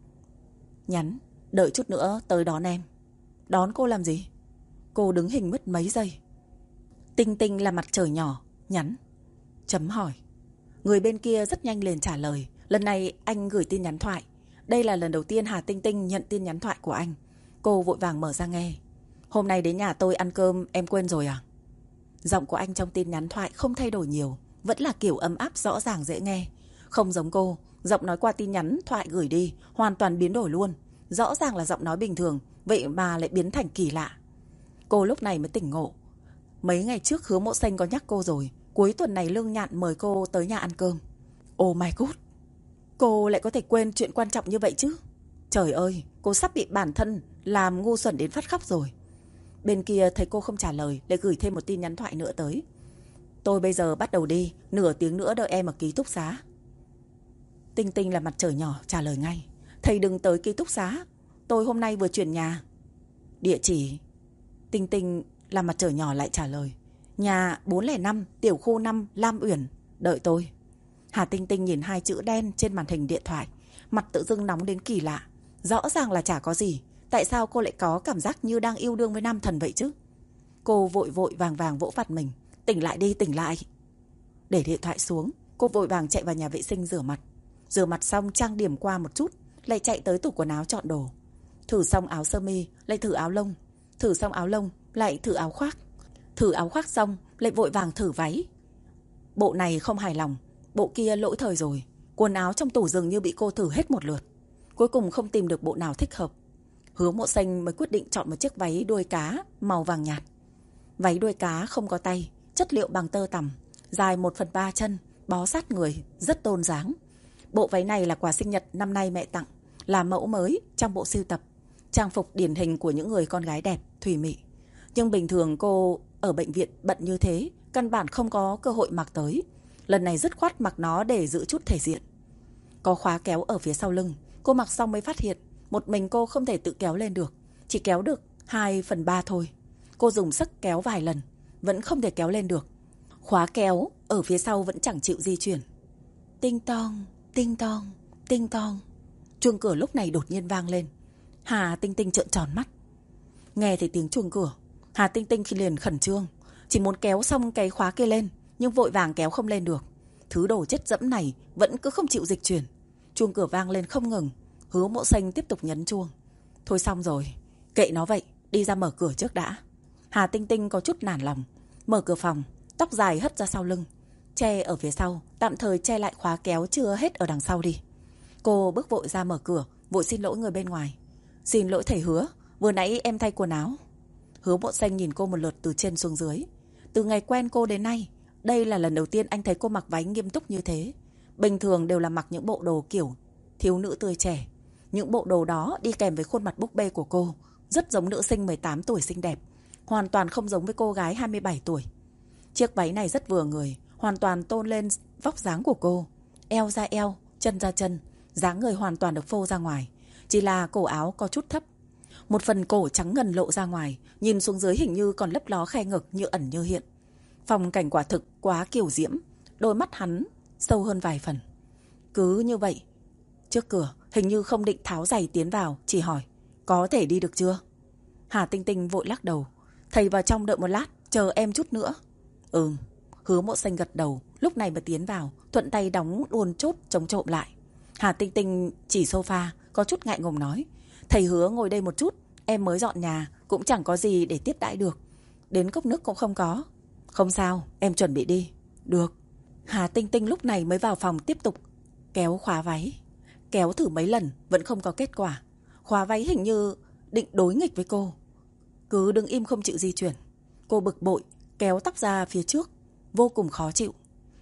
Nhắn, đợi chút nữa tới đón em. Đón cô làm gì? Cô đứng hình mất mấy giây. Tinh Tinh là mặt trời nhỏ, nhắn. Chấm hỏi. Người bên kia rất nhanh liền trả lời. Lần này anh gửi tin nhắn thoại. Đây là lần đầu tiên Hà Tinh Tinh nhận tin nhắn thoại của anh. Cô vội vàng mở ra nghe. Hôm nay đến nhà tôi ăn cơm em quên rồi à? Giọng của anh trong tin nhắn thoại không thay đổi nhiều, vẫn là kiểu ấm áp rõ ràng dễ nghe. Không giống cô, giọng nói qua tin nhắn thoại gửi đi hoàn toàn biến đổi luôn. Rõ ràng là giọng nói bình thường, vậy mà lại biến thành kỳ lạ. Cô lúc này mới tỉnh ngộ. Mấy ngày trước Hứa Mộ Sinh có nhắc cô rồi. Cuối tuần này Lương Nhạn mời cô tới nhà ăn cơm. Oh my god, cô lại có thể quên chuyện quan trọng như vậy chứ? Trời ơi, cô sắp bị bản thân làm ngu xuẩn đến phát khóc rồi. Bên kia thấy cô không trả lời, lại gửi thêm một tin nhắn thoại nữa tới. Tôi bây giờ bắt đầu đi, nửa tiếng nữa đợi em ở ký túc xá. Tinh Tinh là mặt trời nhỏ trả lời ngay. Thầy đừng tới ký túc xá, tôi hôm nay vừa chuyển nhà. Địa chỉ. Tinh Tinh là mặt trời nhỏ lại trả lời. Nhà 405, tiểu khu 5, Lam Uyển. Đợi tôi. Hà Tinh Tinh nhìn hai chữ đen trên màn hình điện thoại, mặt tự dưng nóng đến kỳ lạ. Rõ ràng là chả có gì, tại sao cô lại có cảm giác như đang yêu đương với nam thần vậy chứ? Cô vội vội vàng vàng vỗ vặt mình. Tỉnh lại đi, tỉnh lại. Để điện thoại xuống, cô vội vàng chạy vào nhà vệ sinh rửa mặt. Rửa mặt xong trang điểm qua một chút, lại chạy tới tủ quần áo chọn đồ. Thử xong áo sơ mi, lại thử áo lông. Thử xong áo lông, lại thử áo khoác. Thử áo khoác xong, lại vội vàng thử váy. Bộ này không hài lòng, bộ kia lỗi thời rồi. Quần áo trong tủ dường như bị cô thử hết một lượt. Cuối cùng không tìm được bộ nào thích hợp. Hứa Mộ Sinh mới quyết định chọn một chiếc váy đuôi cá màu vàng nhạt. Váy đuôi cá không có tay, chất liệu bằng tơ tằm, dài 1/3 chân, bó sát người, rất tôn dáng. Bộ váy này là quà sinh nhật năm nay mẹ tặng, là mẫu mới trong bộ sưu tập. Trang phục điển hình của những người con gái đẹp, thùy mị. Nhưng bình thường cô ở bệnh viện bận như thế, căn bản không có cơ hội mặc tới. Lần này dứt khoát mặc nó để giữ chút thể diện. Có khóa kéo ở phía sau lưng, cô mặc xong mới phát hiện một mình cô không thể tự kéo lên được, chỉ kéo được 2/3 thôi. Cô dùng sức kéo vài lần, vẫn không thể kéo lên được. Khóa kéo ở phía sau vẫn chẳng chịu di chuyển. Tinh tong, tinh tong, tinh tong. Chuông cửa lúc này đột nhiên vang lên. Hà Tinh Tinh trợn tròn mắt. Nghe thấy tiếng chuông cửa, Hà Tinh Tinh khi liền khẩn trương, chỉ muốn kéo xong cái khóa kia lên, nhưng vội vàng kéo không lên được. Thứ đồ chất dẫm này vẫn cứ không chịu dịch chuyển. Chuông cửa vang lên không ngừng. Hứa Mộ Sinh tiếp tục nhấn chuông. Thôi xong rồi, kệ nó vậy, đi ra mở cửa trước đã. Hà Tinh Tinh có chút nản lòng, mở cửa phòng, tóc dài hất ra sau lưng, che ở phía sau, tạm thời che lại khóa kéo chưa hết ở đằng sau đi. Cô bước vội ra mở cửa, vội xin lỗi người bên ngoài. Xin lỗi thầy Hứa, vừa nãy em thay quần áo. Hứa Mộ Sinh nhìn cô một lượt từ trên xuống dưới. Từ ngày quen cô đến nay, đây là lần đầu tiên anh thấy cô mặc váy nghiêm túc như thế. Bình thường đều là mặc những bộ đồ kiểu thiếu nữ tươi trẻ. Những bộ đồ đó đi kèm với khuôn mặt búp bê của cô, rất giống nữ sinh 18 tuổi xinh đẹp, hoàn toàn không giống với cô gái 27 tuổi. Chiếc váy này rất vừa người, hoàn toàn tôn lên vóc dáng của cô. Eo ra eo, chân ra chân, dáng người hoàn toàn được phô ra ngoài. Chỉ là cổ áo có chút thấp, một phần cổ trắng ngần lộ ra ngoài, nhìn xuống dưới hình như còn lấp ló khe ngực như ẩn như hiện. Phong cảnh quả thực quá kiều diễm, đôi mắt hắn sâu hơn vài phần. Cứ như vậy, trước cửa hình như không định tháo giày tiến vào, chỉ hỏi có thể đi được chưa. Hà Tinh Tinh vội lắc đầu. Thầy vào trong đợi một lát, chờ em chút nữa. Hứa Mộ Sinh gật đầu, lúc này mà tiến vào, thuận tay đóng luôn chốt chống trộm lại. Hà Tinh Tinh chỉ sofa, có chút ngại ngùng nói. Thầy Hứa ngồi đây một chút, em mới dọn nhà, cũng chẳng có gì để tiếp đãi được. Đến cốc nước cũng không có. Không sao, em chuẩn bị đi. Được. Hà Tinh Tinh lúc này mới vào phòng tiếp tục kéo khóa váy. Kéo thử mấy lần vẫn không có kết quả. Khóa váy hình như định đối nghịch với cô, cứ đứng im không chịu di chuyển. Cô bực bội kéo tóc ra phía trước, vô cùng khó chịu.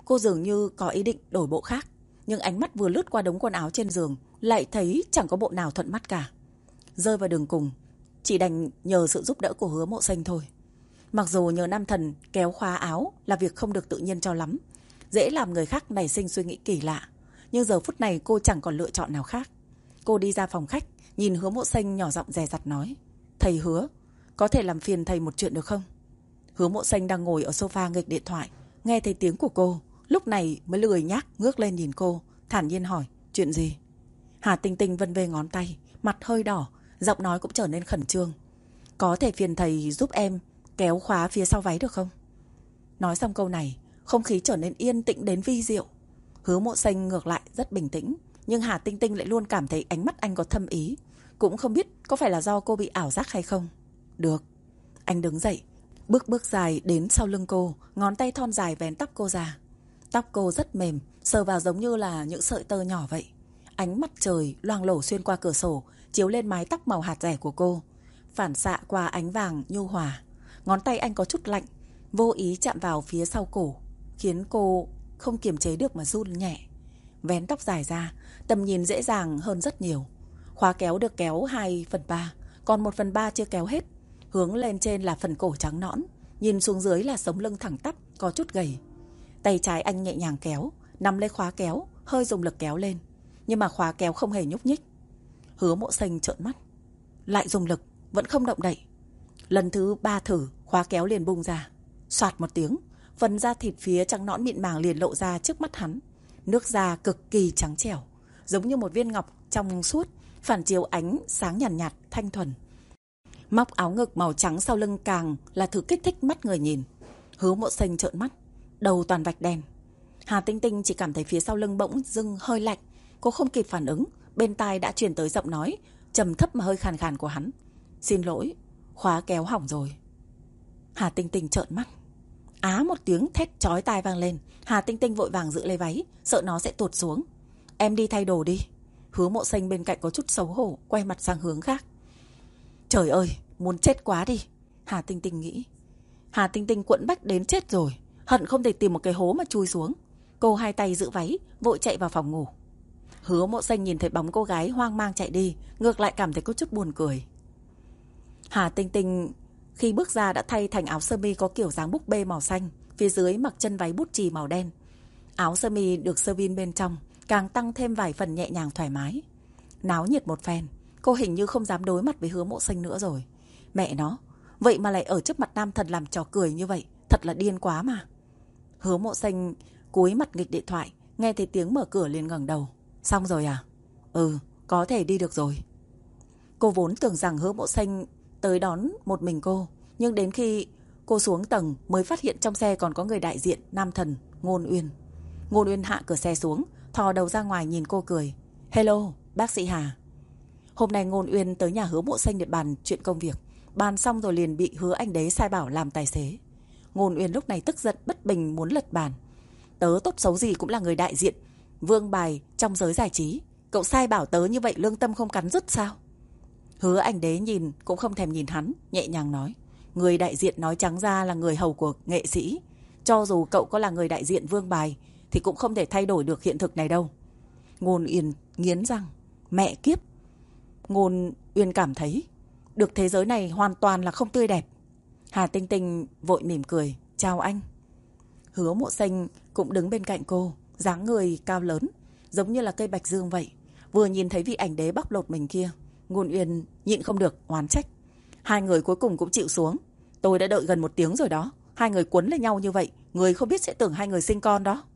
Cô dường như có ý định đổi bộ khác, nhưng ánh mắt vừa lướt qua đống quần áo trên giường lại thấy chẳng có bộ nào thuận mắt cả. Rơi vào đường cùng, chỉ đành nhờ sự giúp đỡ của Hứa Mộ Xanh thôi. Mặc dù nhờ nam thần kéo khóa áo là việc không được tự nhiên cho lắm, dễ làm người khác nảy sinh suy nghĩ kỳ lạ, nhưng giờ phút này cô chẳng còn lựa chọn nào khác. Cô đi ra phòng khách, nhìn Hứa Mộ Xanh nhỏ giọng dè dặt nói: "Thầy Hứa, có thể làm phiền thầy một chuyện được không?" Hứa Mộ Xanh đang ngồi ở sofa nghịch điện thoại, nghe thấy tiếng của cô, lúc này mới lười nhác ngước lên nhìn cô, thản nhiên hỏi: "Chuyện gì?" Hà Tinh Tinh vân vê ngón tay, mặt hơi đỏ, giọng nói cũng trở nên khẩn trương: "Có thể phiền thầy giúp em kéo khóa phía sau váy được không?" Nói xong câu này, không khí trở nên yên tĩnh đến vi diệu. Hứa Mộ Xanh ngược lại rất bình tĩnh, nhưng Hà Tinh Tinh lại luôn cảm thấy ánh mắt anh có thâm ý. Cũng không biết có phải là do cô bị ảo giác hay không. "Được." Anh đứng dậy, bước dài đến sau lưng cô, ngón tay thon dài vén tóc cô ra. Tóc cô rất mềm, sờ vào giống như là những sợi tơ nhỏ vậy. Ánh mặt trời loang lổ xuyên qua cửa sổ, chiếu lên mái tóc màu hạt rẻ của cô, phản xạ qua ánh vàng nhu hòa. Ngón tay anh có chút lạnh, vô ý chạm vào phía sau cổ, khiến cô không kiềm chế được mà run nhẹ. Vén tóc dài ra, tầm nhìn dễ dàng hơn rất nhiều. Khóa kéo được kéo 2/3, còn 1/3 chưa kéo hết. Hướng lên trên là phần cổ trắng nõn, nhìn xuống dưới là sống lưng thẳng tắp, có chút gầy. Tay trái anh nhẹ nhàng kéo, nắm lấy khóa kéo, hơi dùng lực kéo lên, nhưng mà khóa kéo không hề nhúc nhích. Hứa Mộ Xanh trợn mắt, lại dùng lực, vẫn không động đậy. Lần thứ 3 thử, khóa kéo liền bung ra. Soạt một tiếng, phần da thịt phía trắng nõn mịn màng liền lộ ra trước mắt hắn. Nước da cực kỳ trắng trẻo, giống như một viên ngọc trong suốt, phản chiếu ánh sáng nhàn nhạt, thanh thuần. Móc áo ngực màu trắng sau lưng càng là thứ kích thích mắt người nhìn. Hứa Mộ Xanh trợn mắt, đầu toàn vạch đen. Hà Tinh Tinh chỉ cảm thấy phía sau lưng bỗng dưng hơi lạnh. Cô không kịp phản ứng, bên tai đã truyền tới giọng nói trầm thấp mà hơi khàn khàn của hắn: "Xin lỗi, khóa kéo hỏng rồi." Hà Tinh Tinh trợn mắt. Á một tiếng thét chói tai vang lên. Hà Tinh Tinh vội vàng giữ lấy váy, sợ nó sẽ tuột xuống. "Em đi thay đồ đi." Hứa Mộ Xanh bên cạnh có chút xấu hổ, quay mặt sang hướng khác. Trời ơi, muốn chết quá đi, Hà Tinh Tinh nghĩ. Hà Tinh Tinh quẫn bách đến chết rồi, hận không thể tìm một cái hố mà chui xuống. Cô hai tay giữ váy, vội chạy vào phòng ngủ. Hứa Mộ Xanh nhìn thấy bóng cô gái hoang mang chạy đi, ngược lại cảm thấy có chút buồn cười. Hà Tinh Tinh khi bước ra đã thay thành áo sơ mi có kiểu dáng búp bê màu xanh, phía dưới mặc chân váy bút chì màu đen. Áo sơ mi được sơ vin bên trong, càng tăng thêm vài phần nhẹ nhàng thoải mái. Náo nhiệt một phen, cô hình như không dám đối mặt với Hứa Mộ Xanh nữa rồi. Mẹ nó, vậy mà lại ở trước mặt nam thần làm trò cười như vậy, thật là điên quá mà. Hứa Mộ Xanh cúi mặt nghịch điện thoại, nghe thấy tiếng mở cửa liền ngẩng đầu. Xong rồi à? Ừ, có thể đi được rồi. Cô vốn tưởng rằng Hứa Mộ Xanh tới đón một mình cô, nhưng đến khi cô xuống tầng mới phát hiện trong xe còn có người đại diện nam thần Ngôn Uyên. Ngôn Uyên hạ cửa xe xuống, thò đầu ra ngoài nhìn cô cười. Hello, bác sĩ Hà. Hôm nay Ngôn Uyên tới nhà Hứa Mộ Xanh để bàn chuyện công việc. Bàn xong rồi liền bị Hứa Anh Đế sai bảo làm tài xế. Ngôn Uyên lúc này tức giận bất bình muốn lật bàn. Tớ tốt xấu gì cũng là người đại diện vương bài trong giới giải trí, cậu sai bảo tớ như vậy lương tâm không cắn rứt sao? Hứa Anh Đế nhìn cũng không thèm nhìn hắn, nhẹ nhàng nói. Người đại diện nói trắng ra là người hầu của nghệ sĩ. Cho dù cậu có là người đại diện vương bài thì cũng không thể thay đổi được hiện thực này đâu. Ngôn Uyên nghiến răng. Mẹ kiếp. Ngôn Uyên cảm thấy được thế giới này hoàn toàn là không tươi đẹp. Hà Tinh Tinh vội mỉm cười. Chào anh. Hứa Mộ Xanh cũng đứng bên cạnh cô, dáng người cao lớn, giống như là cây bạch dương vậy. Vừa nhìn thấy vị ảnh đế bóc lột mình kia, Ngôn Uyên nhịn không được oán trách. Hai người cuối cùng cũng chịu xuống. Tôi đã đợi gần 1 tiếng rồi đó. Hai người quấn lên nhau như vậy, người không biết sẽ tưởng hai người sinh con đó.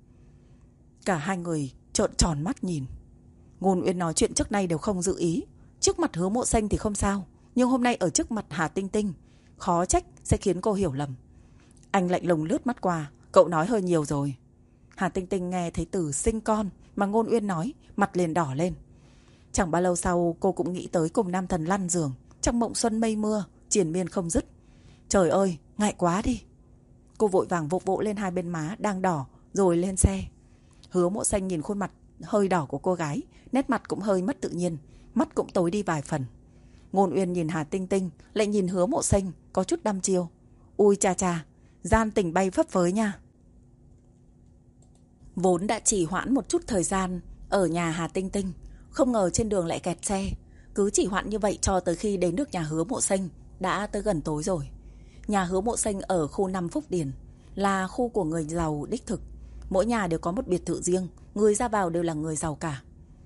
Cả hai người trợn tròn mắt nhìn. Ngôn Uyên nói chuyện trước nay đều không dự ý. Trước mặt Hứa Mộ Xanh thì không sao, nhưng hôm nay ở trước mặt Hà Tinh Tinh, khó trách sẽ khiến cô hiểu lầm. Anh lạnh lùng lướt mắt qua. Cậu nói hơi nhiều rồi. Hà Tinh Tinh nghe thấy từ sinh con mà Ngôn Uyên nói, mặt liền đỏ lên. Chẳng bao lâu sau cô cũng nghĩ tới cùng nam thần lăn giường, trong mộng xuân mây mưa, triền miên không dứt. Trời ơi, ngại quá đi. Cô vội vàng vỗ vỗ lên hai bên má đang đỏ rồi lên xe. Hứa Mộ Xanh nhìn khuôn mặt hơi đỏ của cô gái, nét mặt cũng hơi mất tự nhiên, mắt cũng tối đi vài phần. Ngôn Uyên nhìn Hà Tinh Tinh, lại nhìn Hứa Mộ Xanh, có chút đăm chiêu. Ui cha cha, gian tình bay phấp phới nha. Vốn đã trì hoãn một chút thời gian ở nhà Hà Tinh Tinh, không ngờ trên đường lại kẹt xe. Cứ trì hoãn như vậy cho tới khi đến được nhà Hứa Mộ Xanh đã tới gần tối rồi. Nhà Hứa Mộ Xanh ở khu 5 Phúc Điền, là khu của người giàu đích thực. Mỗi nhà đều có một biệt thự riêng, người ra vào đều là người giàu cả.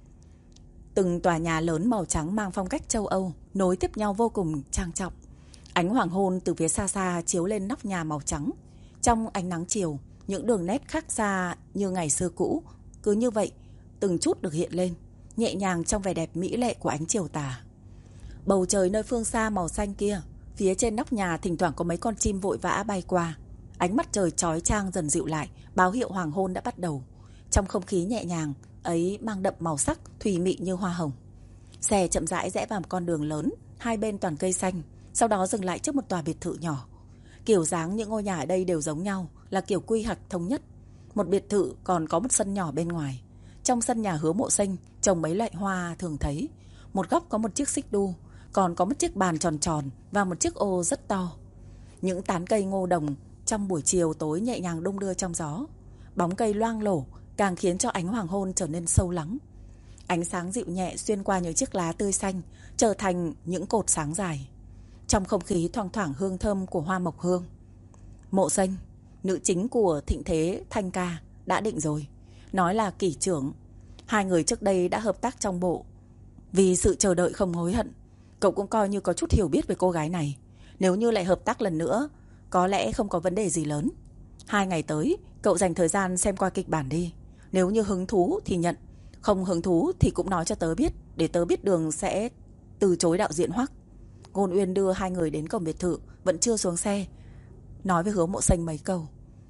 Từng tòa nhà lớn màu trắng mang phong cách châu Âu, nối tiếp nhau vô cùng trang trọng. Ánh hoàng hôn từ phía xa xa chiếu lên nóc nhà màu trắng. Trong ánh nắng chiều, những đường nét khác xa như ngày xưa cũ, cứ như vậy, từng chút được hiện lên, nhẹ nhàng trong vẻ đẹp mỹ lệ của ánh chiều tà. Bầu trời nơi phương xa màu xanh kia, phía trên nóc nhà thỉnh thoảng có mấy con chim vội vã bay qua. Ánh mặt trời chói chang dần dịu lại, báo hiệu hoàng hôn đã bắt đầu. Trong không khí nhẹ nhàng ấy mang đậm màu sắc thùy mị như hoa hồng. Xe chậm rãi rẽ vào một con đường lớn, hai bên toàn cây xanh, sau đó dừng lại trước một tòa biệt thự nhỏ. Kiểu dáng những ngôi nhà ở đây đều giống nhau, là kiểu quy hoạch thống nhất. Một biệt thự còn có một sân nhỏ bên ngoài. Trong sân nhà Hứa Mộ Xanh trồng mấy loại hoa thường thấy. Một góc có một chiếc xích đu, còn có một chiếc bàn tròn tròn và một chiếc ô rất to. Những tán cây ngô đồng trong buổi chiều tối nhẹ nhàng đung đưa trong gió. Bóng cây loang lổ càng khiến cho ánh hoàng hôn trở nên sâu lắng. Ánh sáng dịu nhẹ xuyên qua những chiếc lá tươi xanh, trở thành những cột sáng dài. Trong không khí thoang thoảng hương thơm của hoa mộc hương. Mộ Xanh, nữ chính của Thịnh Thế Thanh Ca, đã định rồi. Nói là kỷ trưởng. Hai người trước đây đã hợp tác trong bộ. Vì sự chờ đợi không hối hận, cậu cũng coi như có chút hiểu biết về cô gái này. Nếu như lại hợp tác lần nữa, có lẽ không có vấn đề gì lớn. 2 ngày tới, cậu dành thời gian xem qua kịch bản đi. Nếu như hứng thú thì nhận, không hứng thú thì cũng nói cho tớ biết, để tớ biết đường sẽ từ chối đạo diễn Hoắc. Ngôn Uyên đưa hai người đến cổng biệt thự, vẫn chưa xuống xe, nói với Hứa Mộ Xanh mấy câu.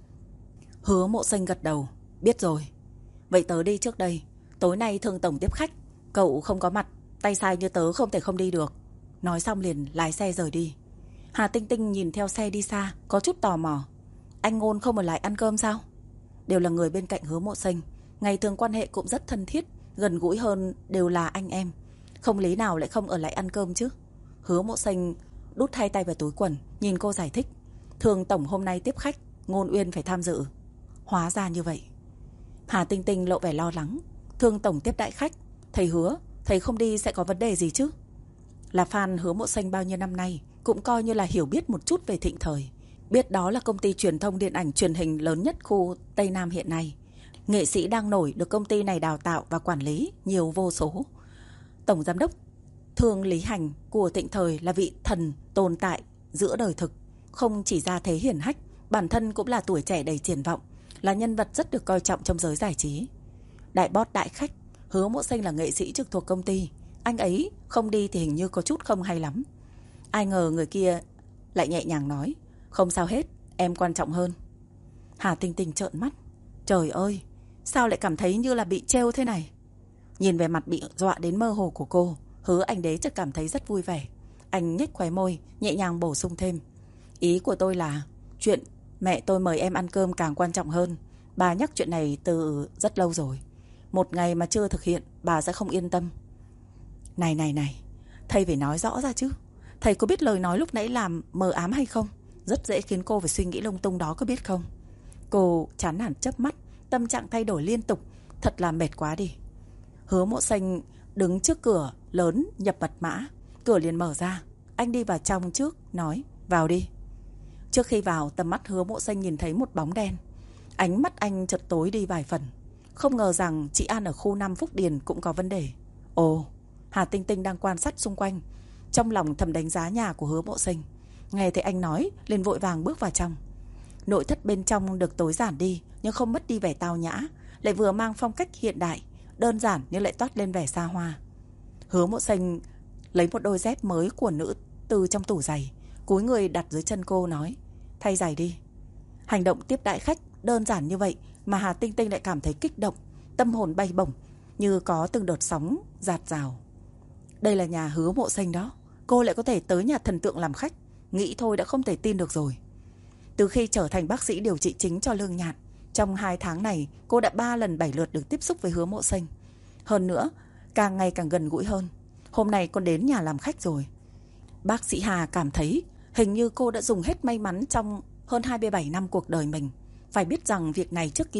Hứa Mộ Xanh gật đầu, biết rồi. Vậy tớ đi trước đây, tối nay Thương tổng tiếp khách, cậu không có mặt, tay sai như tớ không thể không đi được. Nói xong liền lái xe rời đi. Hà Tinh Tinh nhìn theo xe đi xa, có chút tò mò. Anh Ngôn không ở lại ăn cơm sao? Đều là người bên cạnh Hứa Mộ Xanh, ngày thường quan hệ cũng rất thân thiết, gần gũi hơn, đều là anh em. Không lý nào lại không ở lại ăn cơm chứ. Hứa Mộ Xanh đút hai tay vào túi quần, nhìn cô giải thích. Thường tổng hôm nay tiếp khách, Ngôn Uyên phải tham dự. Hóa ra như vậy. Hà Tinh Tinh lộ vẻ lo lắng. Thương tổng tiếp đại khách, thầy hứa, thầy không đi sẽ có vấn đề gì chứ? Là fan Hứa Mộ Xanh bao nhiêu năm nay, cũng coi như là hiểu biết một chút về Thịnh Thời. Biết đó là công ty truyền thông điện ảnh truyền hình lớn nhất khu Tây Nam hiện nay. Nghệ sĩ đang nổi được công ty này đào tạo và quản lý nhiều vô số. Tổng giám đốc Thương Lý Hành của Thịnh Thời là vị thần tồn tại giữa đời thực. Không chỉ ra thế hiển hách, bản thân cũng là tuổi trẻ đầy triển vọng, là nhân vật rất được coi trọng trong giới giải trí. Đại boss đại khách, Hứa Mộ Xanh là nghệ sĩ trực thuộc công ty. Anh ấy không đi thì hình như có chút không hay lắm. Ai ngờ người kia lại nhẹ nhàng nói, không sao hết, em quan trọng hơn. Hà Tinh Tinh trợn mắt. Trời ơi, sao lại cảm thấy như là bị trêu thế này? Nhìn về mặt bị dọa đến mơ hồ của cô, Hứa Anh Đế chợt cảm thấy rất vui vẻ. Anh nhếch khóe môi, nhẹ nhàng bổ sung thêm. Ý của tôi là chuyện mẹ tôi mời em ăn cơm càng quan trọng hơn. Bà nhắc chuyện này từ rất lâu rồi. Một ngày mà chưa thực hiện, bà sẽ không yên tâm. Này, thầy phải nói rõ ra chứ. Thầy có biết lời nói lúc nãy làm mờ ám hay không? Rất dễ khiến cô phải suy nghĩ lung tung đó, có biết không? Cô chán nản chớp mắt, tâm trạng thay đổi liên tục. Thật là mệt quá đi. Hứa Mộ Xanh đứng trước cửa lớn nhập mật mã. Cửa liền mở ra. Anh đi vào trong trước, nói, vào đi. Trước khi vào, tầm mắt Hứa Mộ Xanh nhìn thấy một bóng đen. Ánh mắt anh chợt tối đi vài phần. Không ngờ rằng chị An ở khu 5 Phúc Điền cũng có vấn đề. Ồ, Hà Tinh Tinh đang quan sát xung quanh, trong lòng thầm đánh giá nhà của Hứa Mộ Xanh. Nghe thấy anh nói, liền vội vàng bước vào trong. Nội thất bên trong được tối giản đi, nhưng không mất đi vẻ tao nhã, lại vừa mang phong cách hiện đại, đơn giản nhưng lại toát lên vẻ xa hoa. Hứa Mộ Xanh lấy một đôi dép mới của nữ từ trong tủ giày, cúi người đặt dưới chân cô, nói, thay giày đi. Hành động tiếp đại khách đơn giản như vậy mà Hà Tinh Tinh lại cảm thấy kích động, tâm hồn bay bổng, như có từng đợt sóng dạt dào. Đây là nhà Hứa Mộ Xanh đó, cô lại có thể tới nhà thần tượng làm khách, nghĩ thôi đã không thể tin được rồi. Từ khi trở thành bác sĩ điều trị chính cho Lương Nhạn, trong 2 tháng này cô đã 3 lần 7 lượt được tiếp xúc với Hứa Mộ Xanh. Hơn nữa, càng ngày càng gần gũi hơn. Hôm nay con đến nhà làm khách rồi. Bác sĩ Hà cảm thấy hình như cô đã dùng hết may mắn trong hơn 27 năm cuộc đời mình. Phải biết rằng việc này trước kia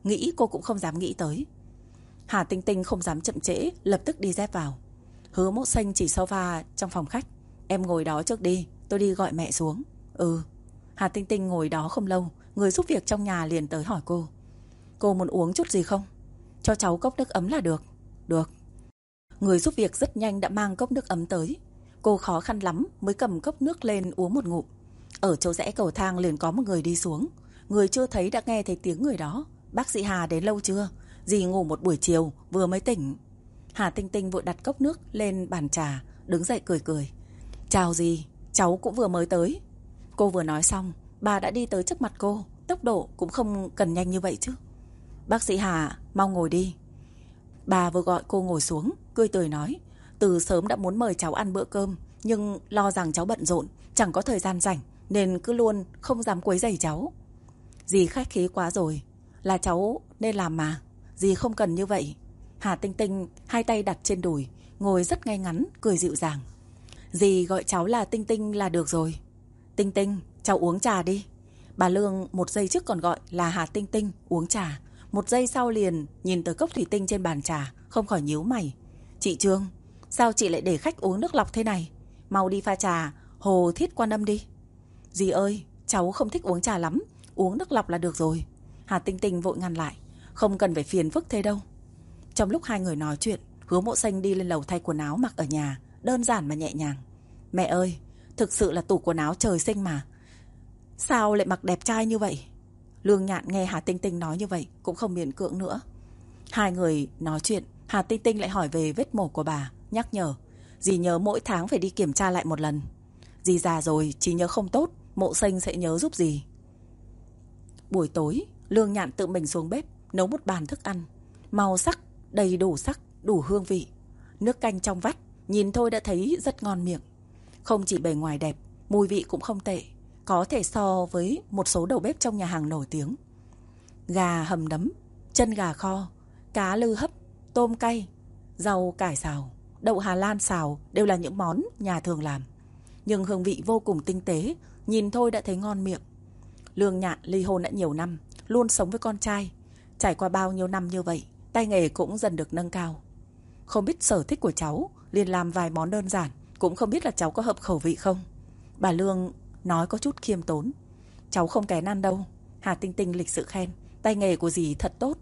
nghĩ cô cũng không dám nghĩ tới. Hà Tinh Tinh không dám chậm trễ, lập tức đi dép vào. Hứa Mộ Xanh chỉ sofa trong phòng khách. Em ngồi đó trước đi, tôi đi gọi mẹ xuống. Ừ. Hà Tinh Tinh ngồi đó không lâu, người giúp việc trong nhà liền tới hỏi cô. Cô muốn uống chút gì không? Cho cháu cốc nước ấm là được. Được. Người giúp việc rất nhanh đã mang cốc nước ấm tới. Cô khó khăn lắm mới cầm cốc nước lên uống một ngụm. Ở chỗ rẽ cầu thang liền có một người đi xuống. Người chưa thấy đã nghe thấy tiếng người đó. Bác sĩ Hà đến lâu chưa? Dì ngủ một buổi chiều vừa mới tỉnh. Hà Tinh Tinh vội đặt cốc nước lên bàn trà, đứng dậy cười cười. Chào dì, cháu cũng vừa mới tới. Cô vừa nói xong, bà đã đi tới trước mặt cô. Tốc độ cũng không cần nhanh như vậy chứ. Bác sĩ Hà, mau ngồi đi. Bà vừa gọi cô ngồi xuống, cười tươi nói. Từ sớm đã muốn mời cháu ăn bữa cơm, nhưng lo rằng cháu bận rộn, chẳng có thời gian rảnh, nên cứ luôn không dám quấy rầy cháu. Dì khách khí quá rồi, là cháu nên làm mà. Dì không cần như vậy. Hà Tinh Tinh hai tay đặt trên đùi, ngồi rất ngay ngắn, cười dịu dàng. Dì gọi cháu là Tinh Tinh là được rồi. Tinh Tinh, cháu uống trà đi. Bà Lương một giây trước còn gọi là Hà Tinh Tinh uống trà, một giây sau liền nhìn tới cốc thủy tinh trên bàn trà, không khỏi nhíu mày. Chị Trương, sao chị lại để khách uống nước lọc thế này? Mau đi pha trà Hồ Thiết Quan Âm đi. Dì ơi, cháu không thích uống trà lắm, uống nước lọc là được rồi. Hà Tinh Tinh vội ngăn lại. Không cần phải phiền phức thế đâu. Trong lúc hai người nói chuyện, Hứa Mộ Xanh đi lên lầu thay quần áo mặc ở nhà, đơn giản mà nhẹ nhàng. Mẹ ơi, thực sự là tủ quần áo trời sinh mà. Sao lại mặc đẹp trai như vậy? Lương Nhạn nghe Hà Tinh Tinh nói như vậy cũng không miễn cưỡng nữa. Hai người nói chuyện, Hà Tinh Tinh lại hỏi về vết mổ của bà, nhắc nhở. Dì nhớ mỗi tháng phải đi kiểm tra lại một lần. Dì già rồi, trí nhớ không tốt, Mộ Xanh sẽ nhớ giúp dì. Buổi tối, Lương Nhạn tự mình xuống bếp nấu một bàn thức ăn, màu sắc đầy đủ sắc, đủ hương vị. Nước canh trong vắt, nhìn thôi đã thấy rất ngon miệng. Không chỉ bề ngoài đẹp, mùi vị cũng không tệ, có thể so với một số đầu bếp trong nhà hàng nổi tiếng. Gà hầm nấm, chân gà kho, cá lư hấp, tôm cay, rau cải xào, đậu Hà Lan xào đều là những món nhà thường làm, nhưng hương vị vô cùng tinh tế, nhìn thôi đã thấy ngon miệng. Lương Nhạn ly hôn đã nhiều năm, luôn sống với con trai. Trải qua bao nhiêu năm như vậy, tay nghề cũng dần được nâng cao. Không biết sở thích của cháu, liền làm vài món đơn giản, cũng không biết là cháu có hợp khẩu vị không. Bà Lương nói có chút khiêm tốn. Cháu không kén ăn đâu. Hà Tinh Tinh lịch sự khen, tay nghề của dì thật tốt.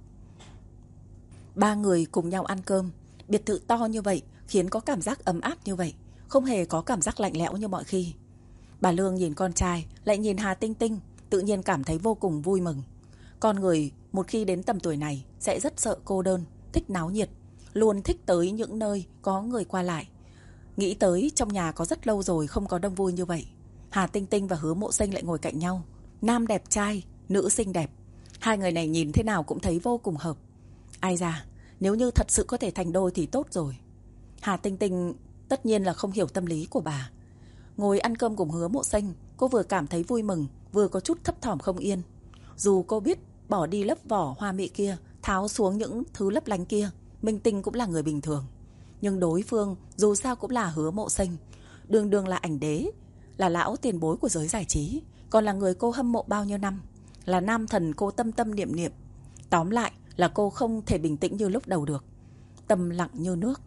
Ba người cùng nhau ăn cơm. Biệt thự to như vậy khiến có cảm giác ấm áp như vậy, không hề có cảm giác lạnh lẽo như mọi khi. Bà Lương nhìn con trai, lại nhìn Hà Tinh Tinh, tự nhiên cảm thấy vô cùng vui mừng. Con người một khi đến tầm tuổi này sẽ rất sợ cô đơn, thích náo nhiệt, luôn thích tới những nơi có người qua lại. Nghĩ tới trong nhà có rất lâu rồi không có đông vui như vậy. Hà Tinh Tinh và Hứa Mộ Xanh lại ngồi cạnh nhau, nam đẹp trai, nữ xinh đẹp. Hai người này nhìn thế nào cũng thấy vô cùng hợp. Ai da, nếu như thật sự có thể thành đôi thì tốt rồi. Hà Tinh Tinh tất nhiên là không hiểu tâm lý của bà. Ngồi ăn cơm cùng Hứa Mộ Xanh, cô vừa cảm thấy vui mừng, vừa có chút thấp thỏm không yên. Dù cô biết bỏ đi lớp vỏ hoa mỹ kia, tháo xuống những thứ lấp lánh kia, Minh Tinh cũng là người bình thường. Nhưng đối phương dù sao cũng là Hứa Mộ Xanh, đường đường là ảnh đế, là lão tiền bối của giới giải trí, còn là người cô hâm mộ bao nhiêu năm, là nam thần cô tâm tâm niệm niệm. Tóm lại là cô không thể bình tĩnh như lúc đầu được, tâm lặng như nước.